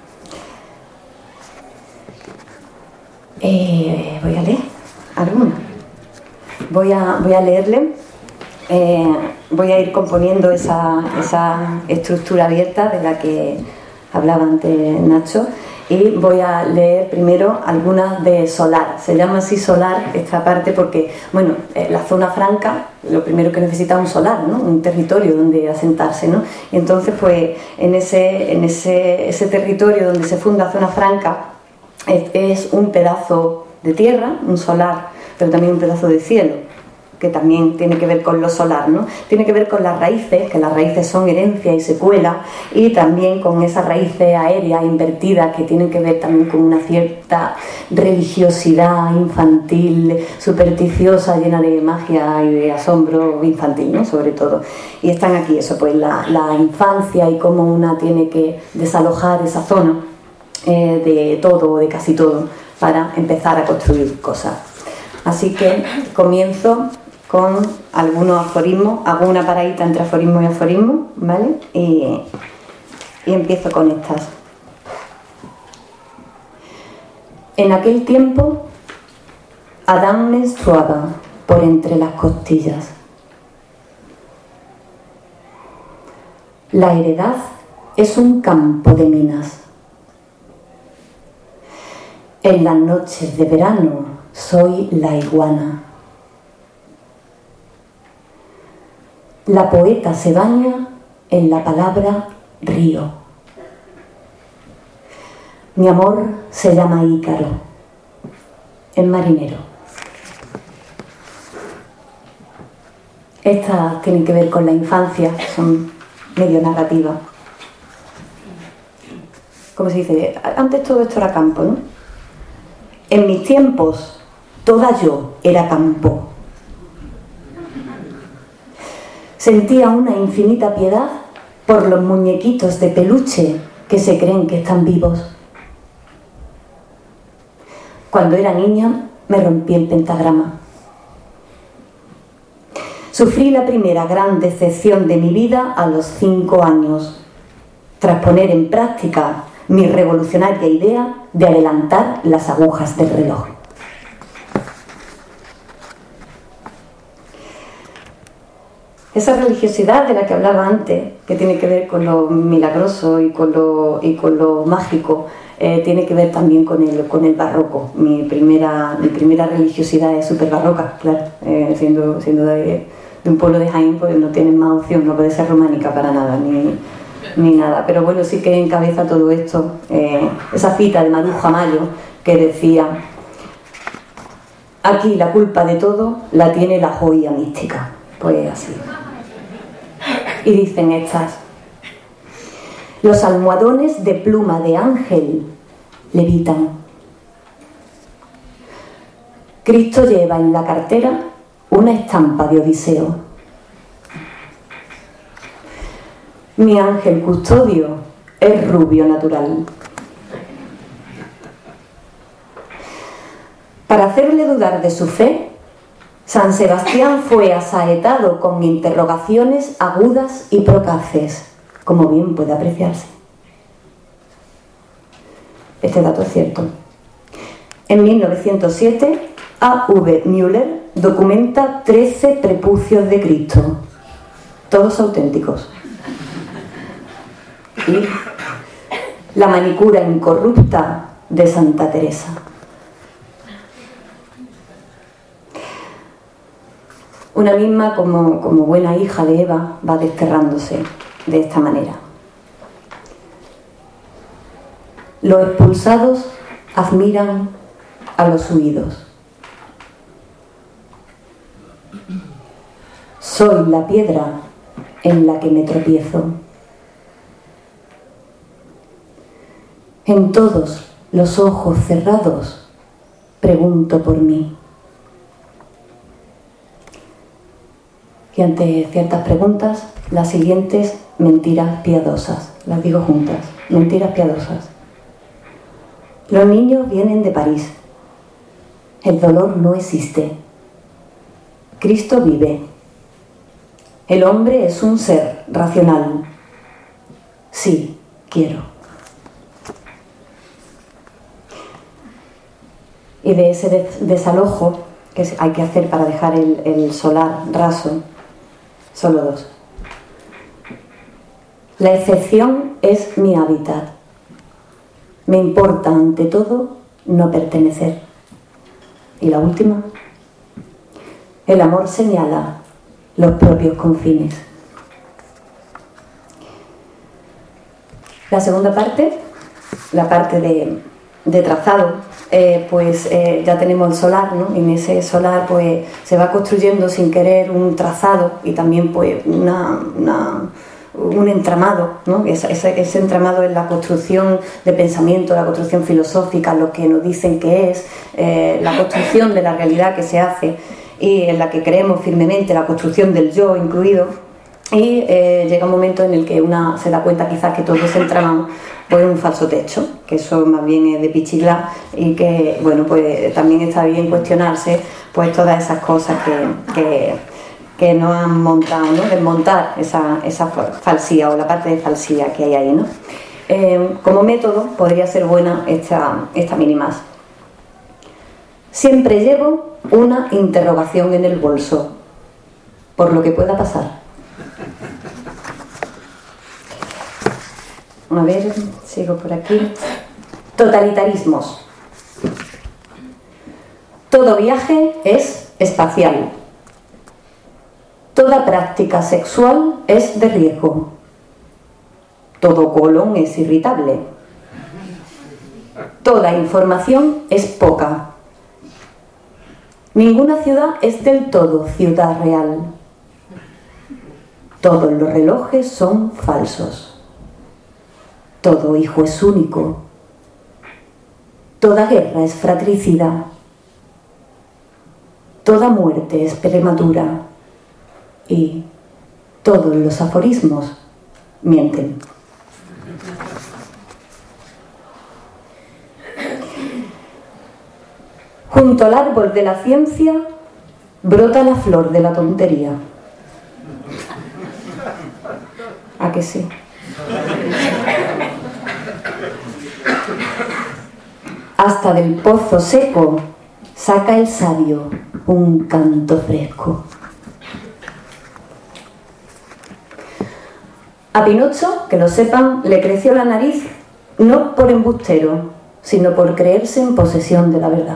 Voy a leer alguna. Voy a leerle. Voy a ir componiendo esa estructura abierta de la que hablaba antes Nacho, y voy a leer primero algunas de Solar. Se llama así Solar esta parte porque, bueno, la zona franca, lo primero que necesita es un solar, ¿no? Un territorio donde asentarse, ¿no? Y entonces, pues, en ese territorio donde se funda Zona Franca es un pedazo de tierra, un solar, pero también un pedazo de cielo, que también tiene que ver con lo solar, ¿no? Tiene que ver con las raíces, que las raíces son herencia y secuela, y también con esas raíces aéreas invertidas que tienen que ver también con una cierta religiosidad infantil, supersticiosa, llena de magia y de asombro infantil, ¿no? Sobre todo. Y están aquí eso, pues la infancia y cómo una tiene que desalojar esa zona de todo o de casi todo para empezar a construir cosas. Así que comienzo con algunos aforismos, hago una paradita entre aforismo y aforismo, ¿vale? Y empiezo con estas. En aquel tiempo, Adán menstruaba por entre las costillas. La heredad es un campo de minas. En las noches de verano soy la iguana. La poeta se baña en la palabra río. Mi amor se llama Ícaro, el marinero. Estas tienen que ver con la infancia, son medio narrativas. Como se dice, antes todo esto era campo, ¿no? En mis tiempos, toda yo era campo. Sentía una infinita piedad por los muñequitos de peluche que se creen que están vivos. Cuando era niña, me rompí el pentagrama. Sufrí la primera gran decepción de mi vida a los 5 años, tras poner en práctica mi revolucionaria idea de adelantar las agujas del reloj. Esa religiosidad de la que hablaba antes, que tiene que ver con lo milagroso y con lo mágico, tiene que ver también con el barroco. Mi primera religiosidad es súper barroca, claro, siendo de un pueblo de Jaén, pues no tienes más opción, no puede ser románica para nada, ni nada. Pero bueno, sí que encabeza todo esto, esa cita de Maruja Mayo que decía: aquí la culpa de todo la tiene la joya mística. Pues así. Y dicen estas: los almohadones de pluma de ángel levitan. Cristo lleva en la cartera una estampa de Odiseo. Mi ángel custodio es rubio natural. Para hacerle dudar de su fe, San Sebastián fue asaetado con interrogaciones agudas y procaces, como bien puede apreciarse. Este dato es cierto. En 1907, A.V. Müller documenta 13 prepucios de Cristo, todos auténticos. Y la manicura incorrupta de Santa Teresa. Una misma, como buena hija de Eva, va desterrándose de esta manera. Los expulsados admiran a los huidos. Soy la piedra en la que me tropiezo. En todos los ojos cerrados pregunto por mí. Y ante ciertas preguntas, las siguientes mentiras piadosas, las digo juntas. mentiras piadosas. Los niños vienen de París. El dolor no existe. Cristo vive. El hombre es un ser racional. Sí, quiero. Y de ese desalojo que hay que hacer para dejar el solar raso, solo dos. La excepción es mi hábitat. Me importa ante todo no pertenecer. Y la última, el amor señala los propios confines. La segunda parte, la parte de trazado, ya tenemos el solar, ¿no? En ese solar pues se va construyendo sin querer un trazado y también pues un entramado, ¿no? Ese entramado es la construcción de pensamiento, la construcción filosófica, lo que nos dicen que es, la construcción de la realidad que se hace y en la que creemos firmemente, la construcción del yo incluido, y llega un momento en el que una se da cuenta quizás que todo ese entramado pues es un falso techo, que eso más bien es de pichigla y que bueno pues también está bien cuestionarse pues todas esas cosas que nos han montado, ¿no? Desmontar esa falsía o la parte de falsía que hay ahí, ¿no? Como método podría ser buena esta mini más. Siempre llevo una interrogación en el bolso, por lo que pueda pasar. A ver, sigo por aquí. Totalitarismos. Todo viaje es espacial. Toda práctica sexual es de riesgo. Todo colon es irritable. Toda información es poca. Ninguna ciudad es del todo ciudad real. Todos los relojes son falsos. Todo hijo es único. Toda guerra es fratricida. Toda muerte es prematura. Y todos los aforismos mienten. Junto al árbol de la ciencia brota la flor de la tontería. ¿A que sí? Hasta del pozo seco saca el sabio un canto fresco. A Pinocho, que lo sepan, le creció la nariz no por embustero, sino por creerse en posesión de la verdad.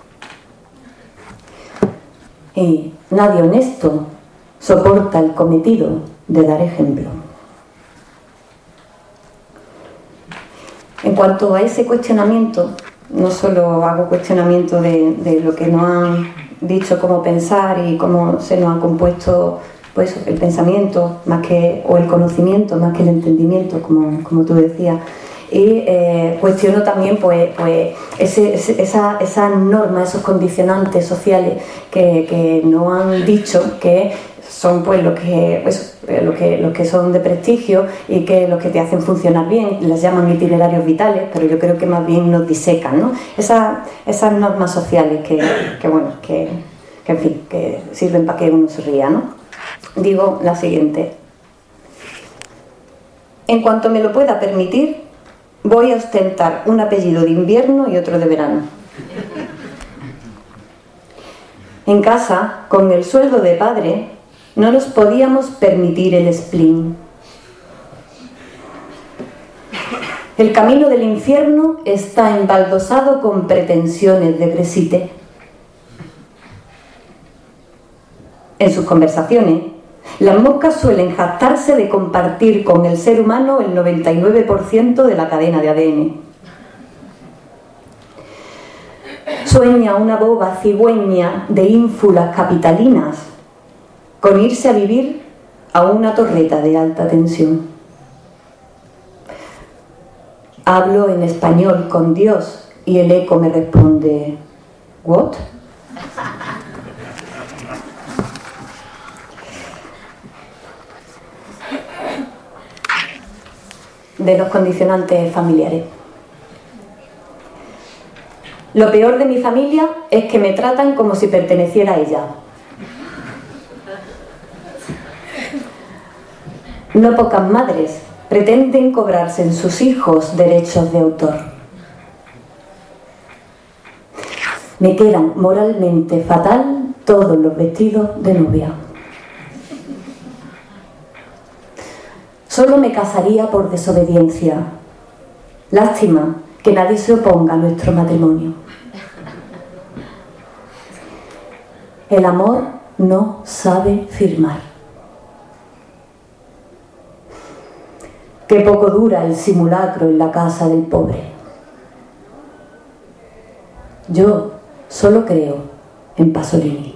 Y nadie honesto soporta el cometido de dar ejemplo. En cuanto a ese cuestionamiento, no solo hago cuestionamiento de lo que nos han dicho cómo pensar y cómo se nos ha compuesto pues el pensamiento o el conocimiento más que el entendimiento, como tú decías, y cuestiono también pues esas normas, esos condicionantes sociales que nos han dicho que son pues los que son de prestigio y que los que te hacen funcionar bien, les llaman itinerarios vitales, pero yo creo que más bien nos disecan, ¿no? Esas normas sociales que en fin, que sirven para que uno se ría, ¿no? Digo la siguiente: en cuanto me lo pueda permitir, voy a ostentar un apellido de invierno y otro de verano. En casa, con el sueldo de padre, no nos podíamos permitir el spleen. El camino del infierno está embaldosado con pretensiones de Gresite. En sus conversaciones, las moscas suelen jactarse de compartir con el ser humano el 99% de la cadena de ADN. Sueña una boba cigüeña de ínfulas capitalinas con irse a vivir a una torreta de alta tensión. Hablo en español con Dios y el eco me responde: ¿what? de los condicionantes familiares. Lo peor de mi familia es que me tratan como si perteneciera a ella. No pocas madres pretenden cobrarse en sus hijos derechos de autor. Me quedan moralmente fatal todos los vestidos de novia. Solo me casaría por desobediencia. Lástima que nadie se oponga a nuestro matrimonio. El amor no sabe firmar. Qué poco dura el simulacro en la casa del pobre. Yo solo creo en Pasolini.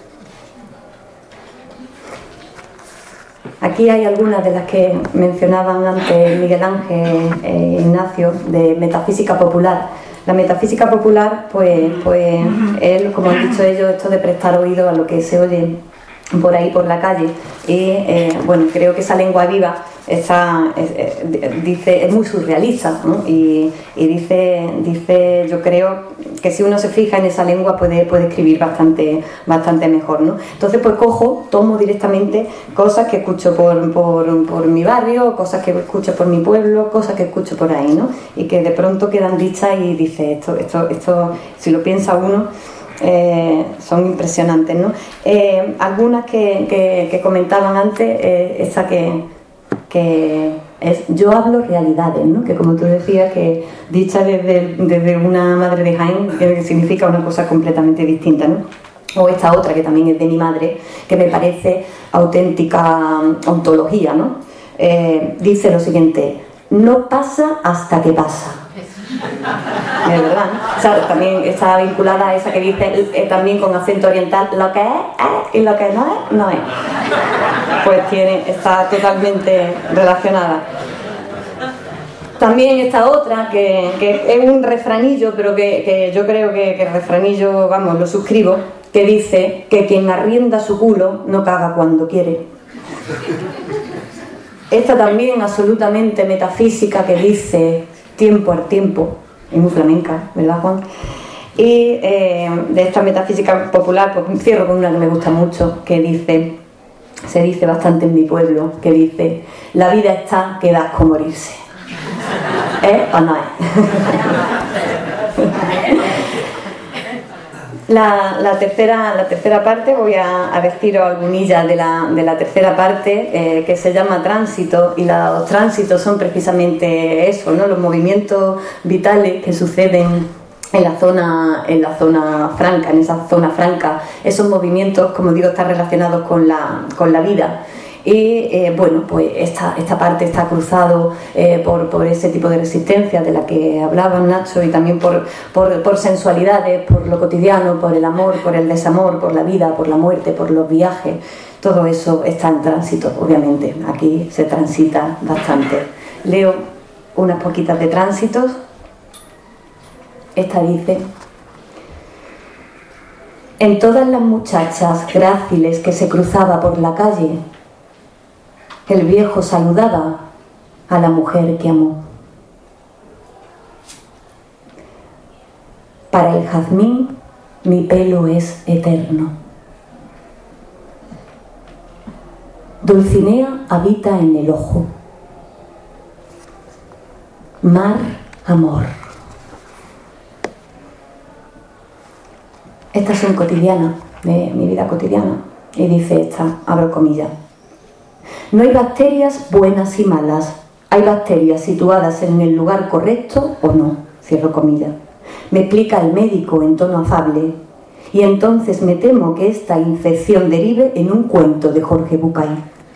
Aquí hay algunas de las que mencionaban antes Miguel Ángel e Ignacio, de metafísica popular. La metafísica popular, pues es, como han dicho ellos, esto de prestar oído a lo que se oye por ahí, por la calle. Y bueno, creo que esa lengua viva es muy surrealista, ¿no? Y dice, yo creo que si uno se fija en esa lengua puede escribir bastante mejor, ¿no? Entonces pues tomo directamente cosas que escucho por mi barrio, cosas que escucho por mi pueblo, cosas que escucho por ahí, ¿no? Y que de pronto quedan dichas y dice, esto si lo piensa uno, son impresionantes, ¿no? Algunas que comentaban antes, esta que es yo hablo realidades, ¿no? Que como tú decías, que dicha desde una madre de Jaén, que significa una cosa completamente distinta, ¿no? O esta otra que también es de mi madre, que me parece auténtica ontología, ¿no? Dice lo siguiente: no pasa hasta que pasa. De verdad, ¿no? O sea, también está vinculada a esa que dice también con acento oriental, lo que es y lo que no es. Pues está totalmente relacionada. También esta otra que es un refranillo, pero que yo creo que el refranillo, vamos, lo suscribo, que dice que quien arrienda su culo no caga cuando quiere. Esta también absolutamente metafísica, que dice tiempo al tiempo, es muy flamenca, ¿verdad, Juan? Y de esta metafísica popular, pues cierro con una que me gusta mucho, que se dice bastante en mi pueblo, que dice: la vida está que da asco morirse. ¿Es o no es? La tercera parte, voy a deciros algunillas de la tercera parte, que se llama tránsito, y los tránsitos son precisamente eso, ¿no? Los movimientos vitales que suceden en la zona franca, en esa zona franca. Esos movimientos, como digo, están relacionados con la vida. Y bueno, pues esta parte está cruzado por ese tipo de resistencia de la que hablaban Nacho, y también por sensualidades, por lo cotidiano, por el amor, por el desamor, por la vida, por la muerte, por los viajes. Todo eso está en tránsito, obviamente. Aquí se transita bastante. Leo unas poquitas de tránsitos. Esta dice: en todas las muchachas gráciles que se cruzaba por la calle, el viejo saludaba a la mujer que amó. Para el jazmín, mi pelo es eterno. Dulcinea habita en el ojo. Mar, amor. Estas son cotidianas, de mi vida cotidiana. Y dice esta, abro comillas: no hay bacterias buenas y malas, hay bacterias situadas en el lugar correcto o no, cierro comillas. Me explica el médico en tono afable, y entonces me temo que esta infección derive en un cuento de Jorge Bucay.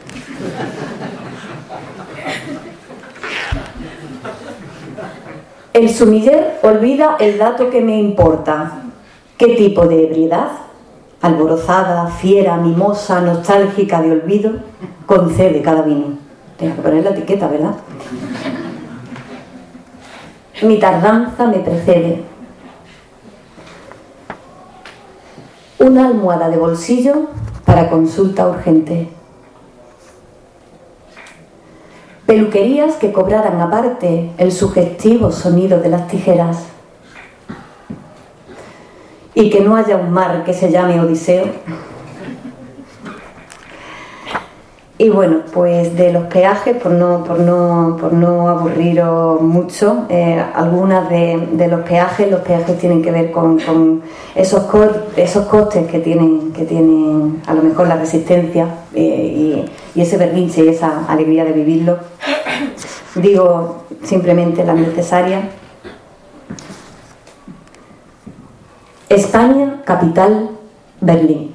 El sumiller olvida el dato que me importa. ¿Qué tipo de ebriedad? Alborozada, fiera, mimosa, nostálgica de olvido, concede cada vino. Tengo que poner la etiqueta, ¿verdad? Mi tardanza me precede. Una almohada de bolsillo para consulta urgente. peluquerías que cobraran aparte el sugestivo sonido de las tijeras, y que no haya un mar que se llame Odiseo. Y bueno, pues de los peajes, por no aburriros mucho, algunas de los peajes tienen que ver con esos costes que tienen a lo mejor la resistencia y ese berrinche y esa alegría de vivirlo. Digo simplemente las necesarias. España, capital, Berlín.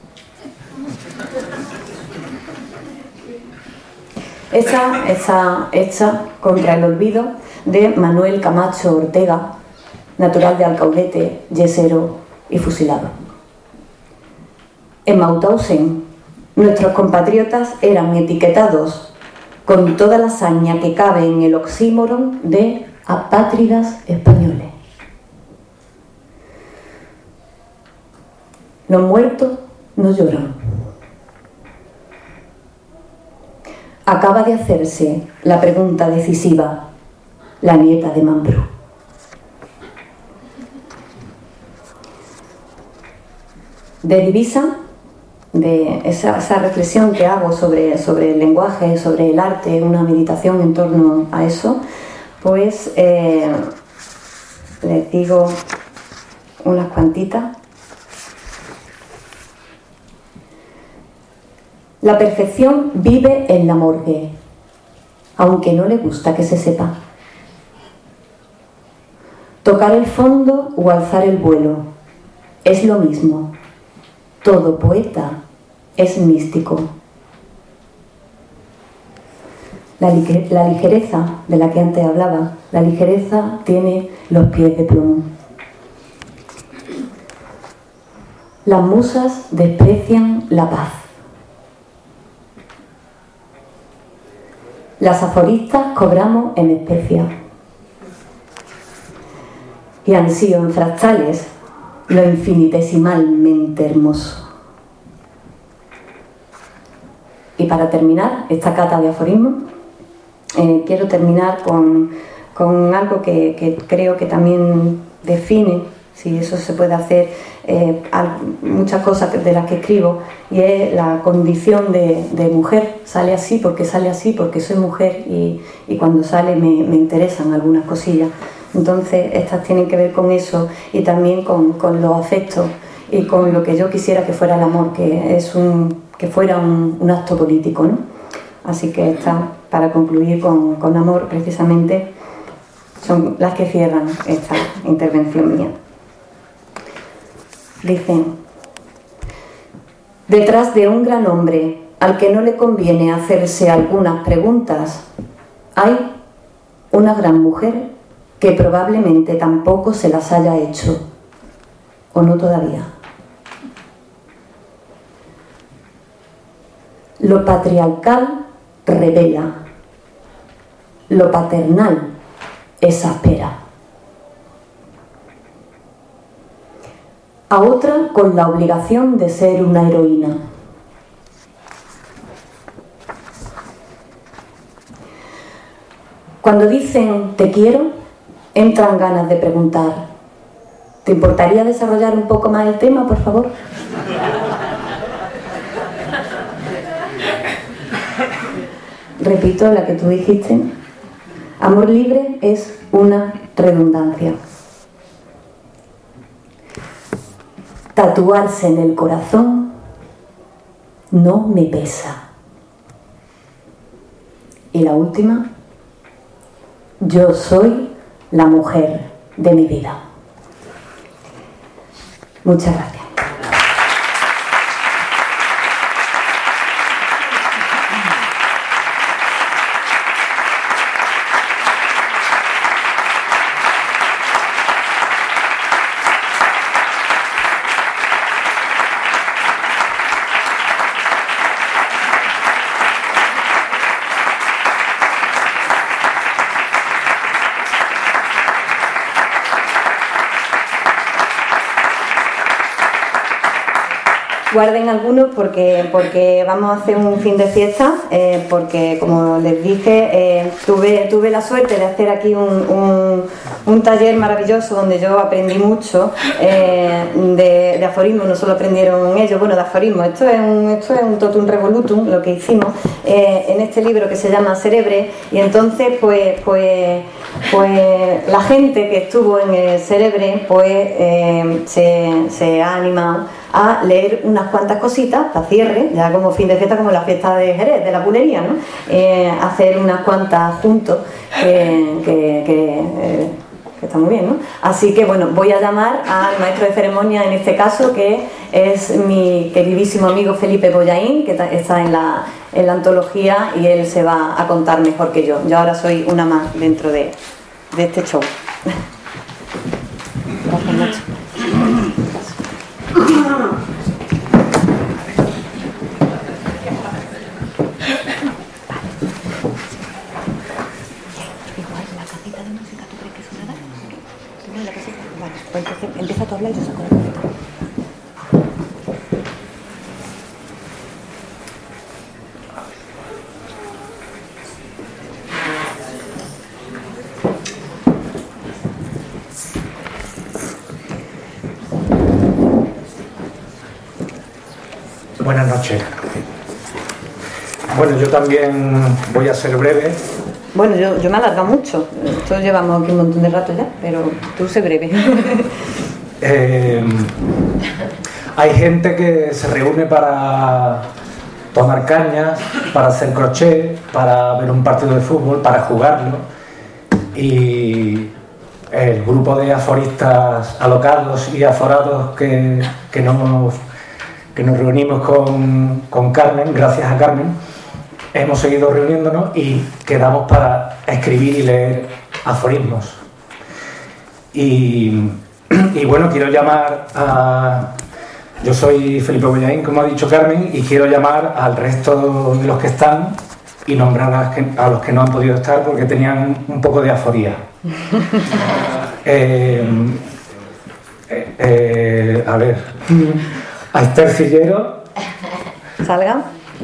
Esa está hecha contra el olvido de Manuel Camacho Ortega, natural de Alcaudete, yesero y fusilado. En Mauthausen, nuestros compatriotas eran etiquetados con toda la saña que cabe en el oxímoron de apátridas españoles. Los muertos no lloran. Acaba de hacerse la pregunta decisiva la nieta de Mambrú. De divisa, de esa reflexión que hago sobre el lenguaje, sobre el arte, una meditación en torno a eso, pues les digo unas cuantitas. La perfección vive en la morgue, aunque no le gusta que se sepa. Tocar el fondo o alzar el vuelo es lo mismo. Todo poeta es místico. La ligereza de la que antes hablaba, la ligereza tiene los pies de plomo. Las musas desprecian la paz. Las aforistas cobramos en especias. Y han sido en fractales lo infinitesimalmente hermoso. Y para terminar esta cata de aforismos, quiero terminar con algo que creo que también define, si eso se puede hacer, muchas cosas de las que escribo, y es la condición de mujer. Sale así porque soy mujer y cuando sale me interesan algunas cosillas. Entonces estas tienen que ver con eso y también con los afectos y con lo que yo quisiera que fuera el amor, que fuera un acto político, ¿no? Así que estas, para concluir con amor, precisamente son las que cierran esta intervención mía. Dicen: detrás de un gran hombre al que no le conviene hacerse algunas preguntas, hay una gran mujer que probablemente tampoco se las haya hecho, o no todavía. Lo patriarcal revela, lo paternal exaspera. A otra con la obligación de ser una heroína. Cuando dicen te quiero, entran ganas de preguntar: ¿te importaría desarrollar un poco más el tema, por favor? Repito la que tú dijiste: amor libre es una redundancia. Tatuarse en el corazón no me pesa. Y la última: yo soy la mujer de mi vida. Muchas gracias. guarden algunos porque vamos a hacer un fin de fiesta, porque como les dije, tuve la suerte de hacer aquí un taller maravilloso donde yo aprendí mucho de aforismo. No solo aprendieron ellos, bueno, de aforismo, esto es un totum revolutum lo que hicimos en este libro que se llama Cerebre. Y entonces pues la gente que estuvo en el Cerebre se ha animado a leer unas cuantas cositas para cierre, ya como fin de fiesta, como la fiesta de Jerez, de la bulería, ¿no? Hacer unas cuantas juntos que está muy bien, ¿no? Así que bueno, voy a llamar al maestro de ceremonia en este caso, que es mi queridísimo amigo Felipe Bollaín, que está en la antología, y él se va a contar mejor que yo. Yo ahora soy una más dentro de este show. Gracias mucho. Pues entonces empieza tú a hablar y yo saco la música. Buenas noches. Bueno, yo también voy a ser breve. Bueno, yo me he alargado mucho. Todos llevamos aquí un montón de rato ya, pero tú sé breve. Hay gente que se reúne para tomar cañas, para hacer crochet, para ver un partido de fútbol, para jugarlo. Y el grupo de aforistas alocados y aforados que nos reunimos con Carmen, gracias a Carmen, hemos seguido reuniéndonos y quedamos para escribir y leer aforismos. Y bueno, quiero llamar a... Yo soy Felipe Bollaín, como ha dicho Carmen, y quiero llamar al resto de los que están y nombrar a los que no han podido estar porque tenían un poco de aforía. A ver, a Esther Cillero. Salga.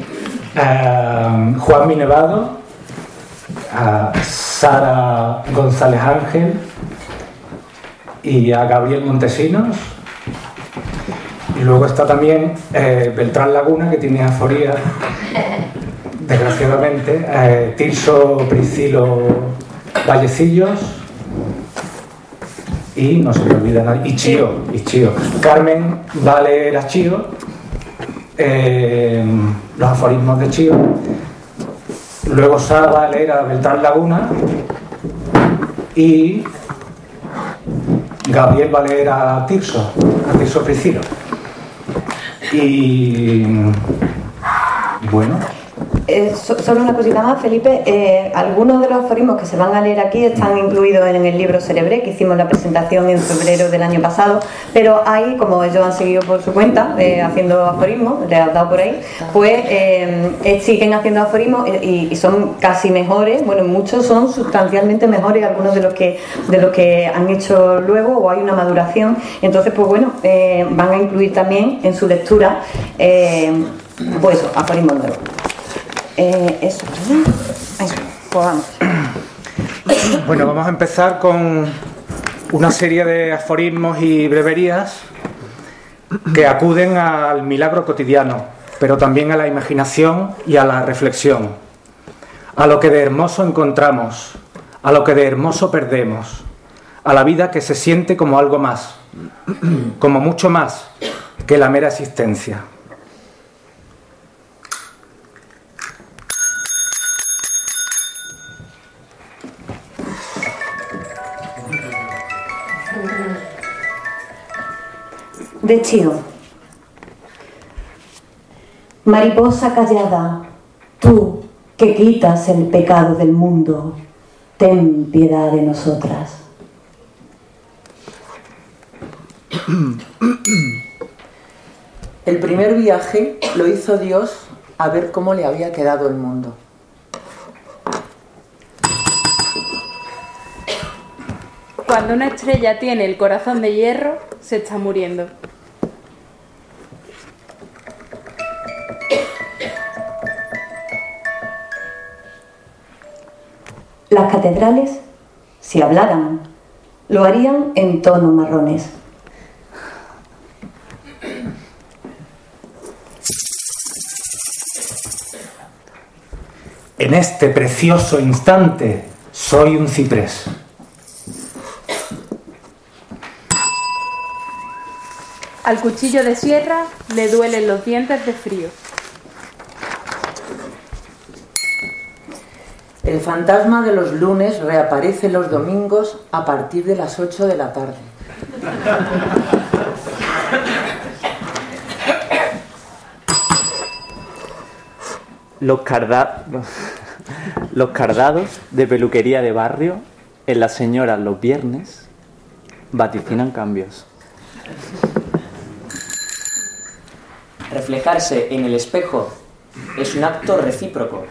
Juan Minevado, a Sara González Ángel y a Gabriel Montesinos. Y luego está también Beltrán Laguna, que tiene aforía, desgraciadamente, Tirso Priscilo Vallecillos y no se me olvida nadie, y Chío. Carmen va a leer a Chío, los aforismos de Chío. Luego Sara va a leer a Beltrán Laguna y Gabriel va a leer a Tirso Priscilo. Y bueno, solo una cosita más, Felipe. Algunos de los aforismos que se van a leer aquí están incluidos en el libro Cerebre, que hicimos la presentación en febrero del año pasado, pero ahí, como ellos han seguido por su cuenta haciendo aforismos, les has dado por ahí, pues siguen haciendo aforismos y son casi mejores. Bueno, muchos son sustancialmente mejores, algunos de los que han hecho luego, o hay una maduración. Entonces, pues bueno, van a incluir también en su lectura pues aforismos nuevos. Eso, ¿verdad? Pues vamos. Bueno, vamos a empezar con una serie de aforismos y breverías que acuden al milagro cotidiano, pero también a la imaginación y a la reflexión, a lo que de hermoso encontramos, a lo que de hermoso perdemos, a la vida que se siente como algo más, como mucho más que la mera existencia. De Chío. Mariposa callada, tú que quitas el pecado del mundo, ten piedad de nosotras. El primer viaje lo hizo Dios a ver cómo le había quedado el mundo. Cuando una estrella tiene el corazón de hierro, se está muriendo. Las catedrales, si hablaran, lo harían en tonos marrones. En este precioso instante soy un ciprés. Al cuchillo de sierra le duelen los dientes de frío. El fantasma de los lunes reaparece los domingos a partir de las 8 de la tarde. Los cardados de peluquería de barrio en las señoras los viernes vaticinan cambios. Reflejarse en el espejo es un acto recíproco.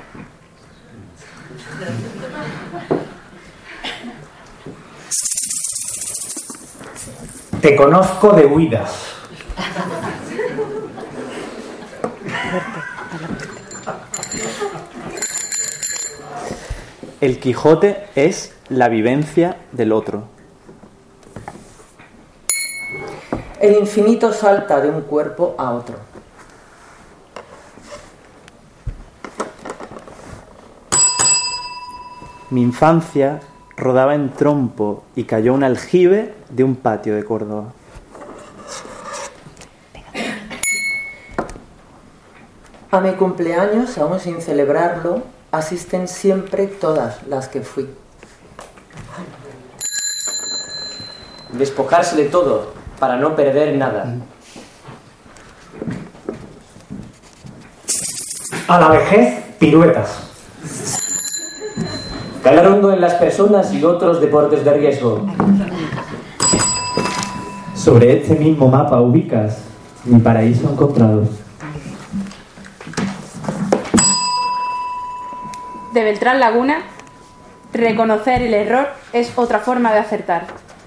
Te conozco de huidas. El Quijote es la vivencia del otro. El infinito salta de un cuerpo a otro. Mi infancia rodaba en trompo y cayó un aljibe de un patio de Córdoba. A mi cumpleaños, aún sin celebrarlo, asisten siempre todas las que fui. Despojarse de todo para no perder nada. A la vejez, piruetas. Calar hondo en las personas y otros deportes de riesgo. Sobre este mismo mapa ubicas mi paraíso encontrado. De Beltrán Laguna, reconocer el error es otra forma de acertar.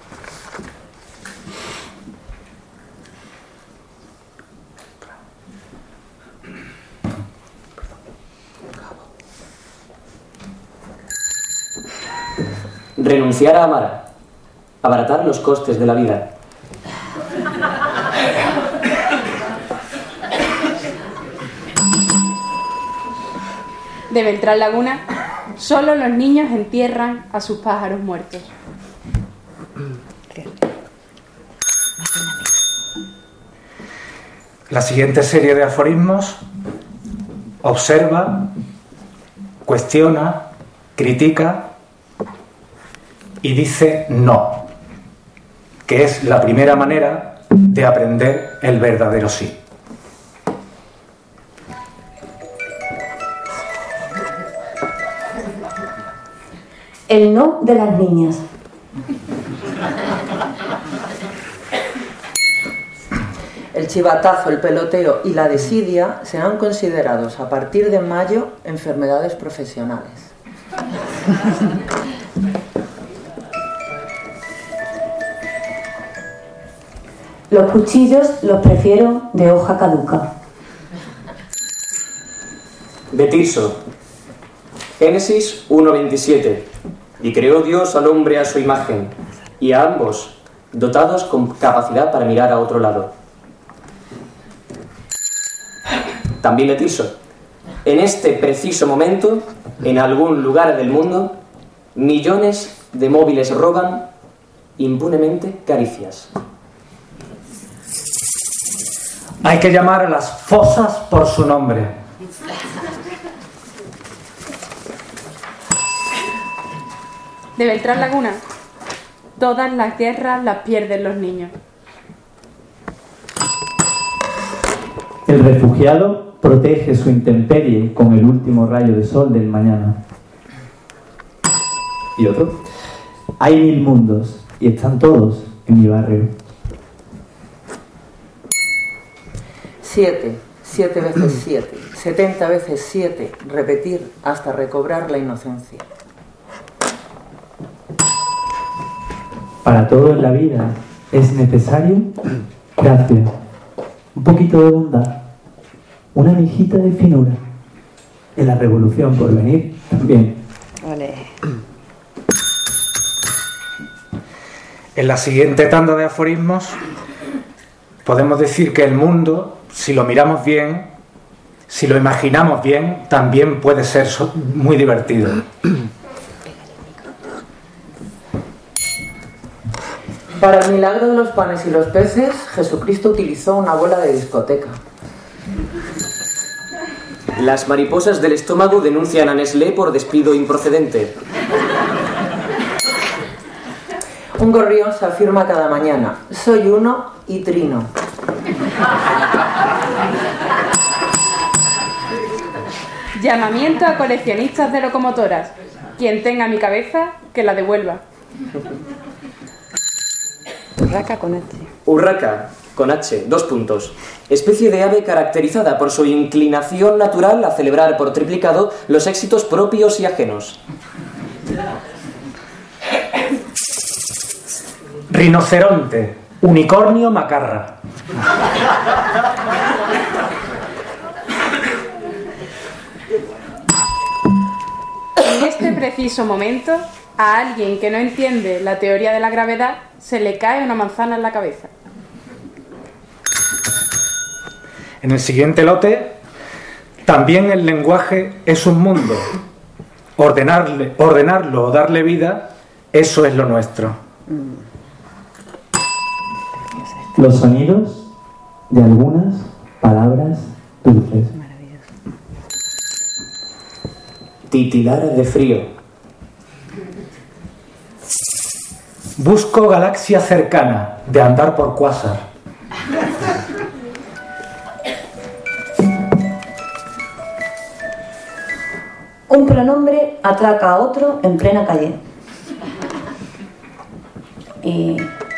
Renunciar a amar. Abaratar los costes de la vida. De Beltrán Laguna, solo los niños entierran a sus pájaros muertos. La siguiente serie de aforismos observa, cuestiona, critica y dice no, que es la primera manera de aprender el verdadero sí. El no de las niñas. El chivatazo, el peloteo y la desidia serán considerados a partir de mayo enfermedades profesionales. Los cuchillos los prefiero de hoja caduca. De Tirso. Génesis 1:27. Y creó Dios al hombre a su imagen, y a ambos, dotados con capacidad para mirar a otro lado. También de Tirso. En este preciso momento, en algún lugar del mundo, millones de móviles roban impunemente caricias. Hay que llamar a las fosas por su nombre. De Beltrán Laguna, todas las guerras las pierden los niños. El refugiado protege su intemperie con el último rayo de sol del mañana. Y otro. Hay 1000 mundos y están todos en mi barrio. 7, 7 veces 7, 70 veces 7, repetir hasta recobrar la inocencia. Para todo en la vida es necesario gracia, un poquito de bondad, una mijita de finura. En la revolución por venir también. Vale. En la siguiente tanda de aforismos podemos decir que el mundo, si lo miramos bien, si lo imaginamos bien, también puede ser muy divertido. Para el milagro de los panes y los peces, Jesucristo utilizó una bola de discoteca. Las mariposas del estómago denuncian a Nestlé por despido improcedente. Un gorrión se afirma cada mañana: soy uno y trino. Llamamiento a coleccionistas de locomotoras. Quien tenga mi cabeza, que la devuelva. Urraca con H. Urraca, con H, 2 puntos. Especie de ave caracterizada por su inclinación natural a celebrar por triplicado los éxitos propios y ajenos. Rinoceronte, unicornio, macarra. En este preciso momento, a alguien que no entiende la teoría de la gravedad, se le cae una manzana en la cabeza. En el siguiente lote, también el lenguaje es un mundo. Ordenarlo o darle vida, eso es lo nuestro. Los sonidos de algunas palabras dulces. Titilar de frío. Busco galaxia cercana, de andar por cuásar. Un pronombre atraca a otro en plena calle. ¿Y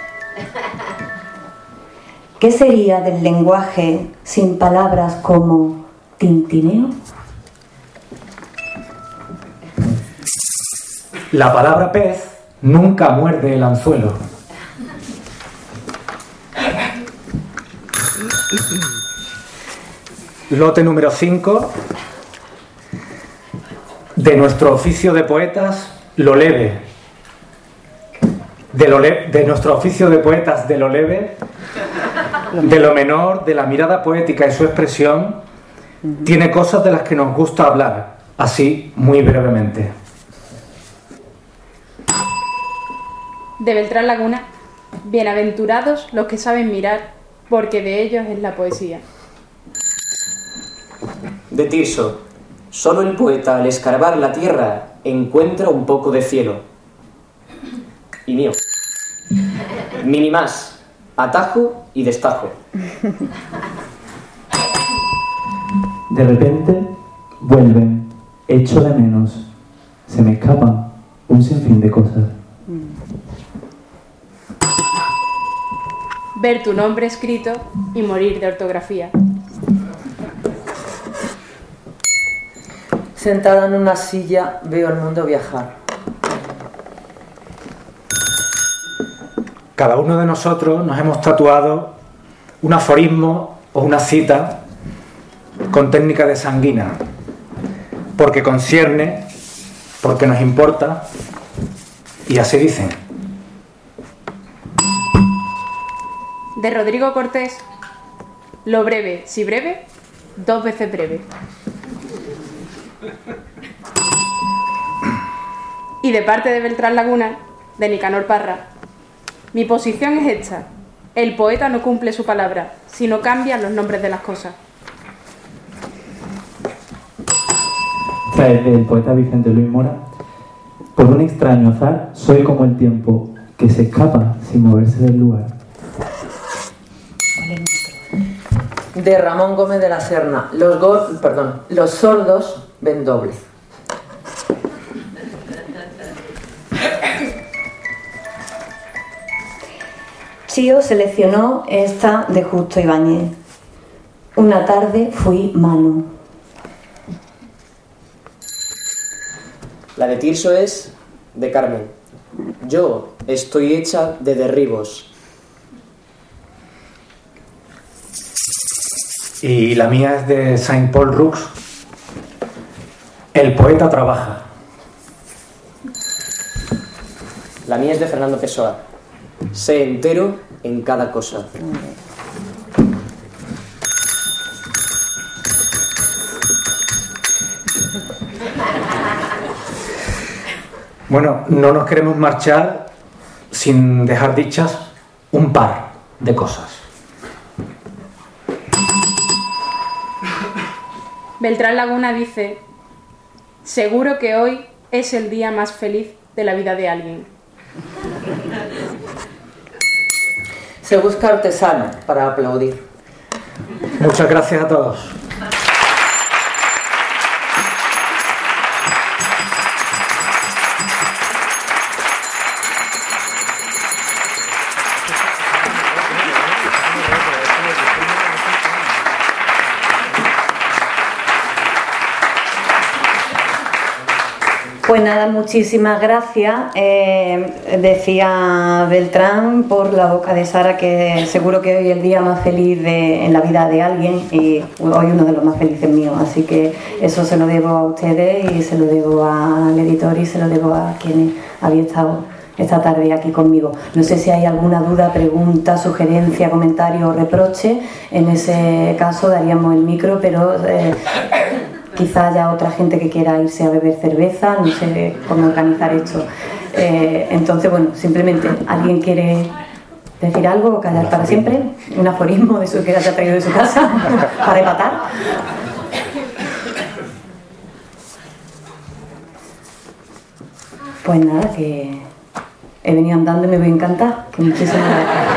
qué sería del lenguaje sin palabras como tintineo? La palabra pez nunca muerde el anzuelo. Lote número 5. De nuestro oficio de poetas, lo leve. De nuestro oficio de poetas, de lo leve, de lo menor, de la mirada poética y su expresión, tiene cosas de las que nos gusta hablar, así muy brevemente. De Beltrán Laguna, bienaventurados los que saben mirar, porque de ellos es la poesía. De Tirso, solo el poeta al escarbar la tierra encuentra un poco de cielo. Y mío. Minimás, atajo y destajo. De repente vuelven, echo de menos, se me escapan un sinfín de cosas. Ver tu nombre escrito y morir de ortografía. Sentada en una silla, veo el mundo viajar. Cada uno de nosotros nos hemos tatuado un aforismo o una cita con técnica de sanguina, porque concierne, porque nos importa, y así dicen. De Rodrigo Cortés, lo breve, si breve, 2 veces breve. Y de parte de Beltrán Laguna, de Nicanor Parra, mi posición es esta: el poeta no cumple su palabra, sino cambia los nombres de las cosas. Trae del poeta Vicente Luis Mora. Por un extraño azar, soy como el tiempo que se escapa sin moverse del lugar. De Ramón Gómez de la Serna, los sordos ven doble. Chío seleccionó esta de Justo Ibáñez. Una tarde fui mano. La de Tirso es de Carmen. Yo estoy hecha de derribos. Y la mía es de Saint Paul Rux. El poeta trabaja. La mía es de Fernando Pessoa. Sé entero en cada cosa. Bueno, no nos queremos marchar sin dejar dichas un par de cosas. Beltrán Laguna dice: seguro que hoy es el día más feliz de la vida de alguien. Se busca artesano para aplaudir. Muchas gracias a todos. Pues nada, muchísimas gracias. Decía Beltrán por la boca de Sara que seguro que hoy es el día más feliz en la vida de alguien y hoy uno de los más felices míos. Así que eso se lo debo a ustedes y se lo debo al editor y se lo debo a quienes habéis estado esta tarde aquí conmigo. No sé si hay alguna duda, pregunta, sugerencia, comentario o reproche. En ese caso daríamos el micro, pero quizá haya otra gente que quiera irse a beber cerveza, no sé cómo organizar esto. Entonces, bueno, simplemente, ¿alguien quiere decir algo o callar para siempre? ¿Un aforismo de eso que haya traído de su casa para empatar? Pues nada, que he venido andando y me voy a encantar. Que muchísimas gracias.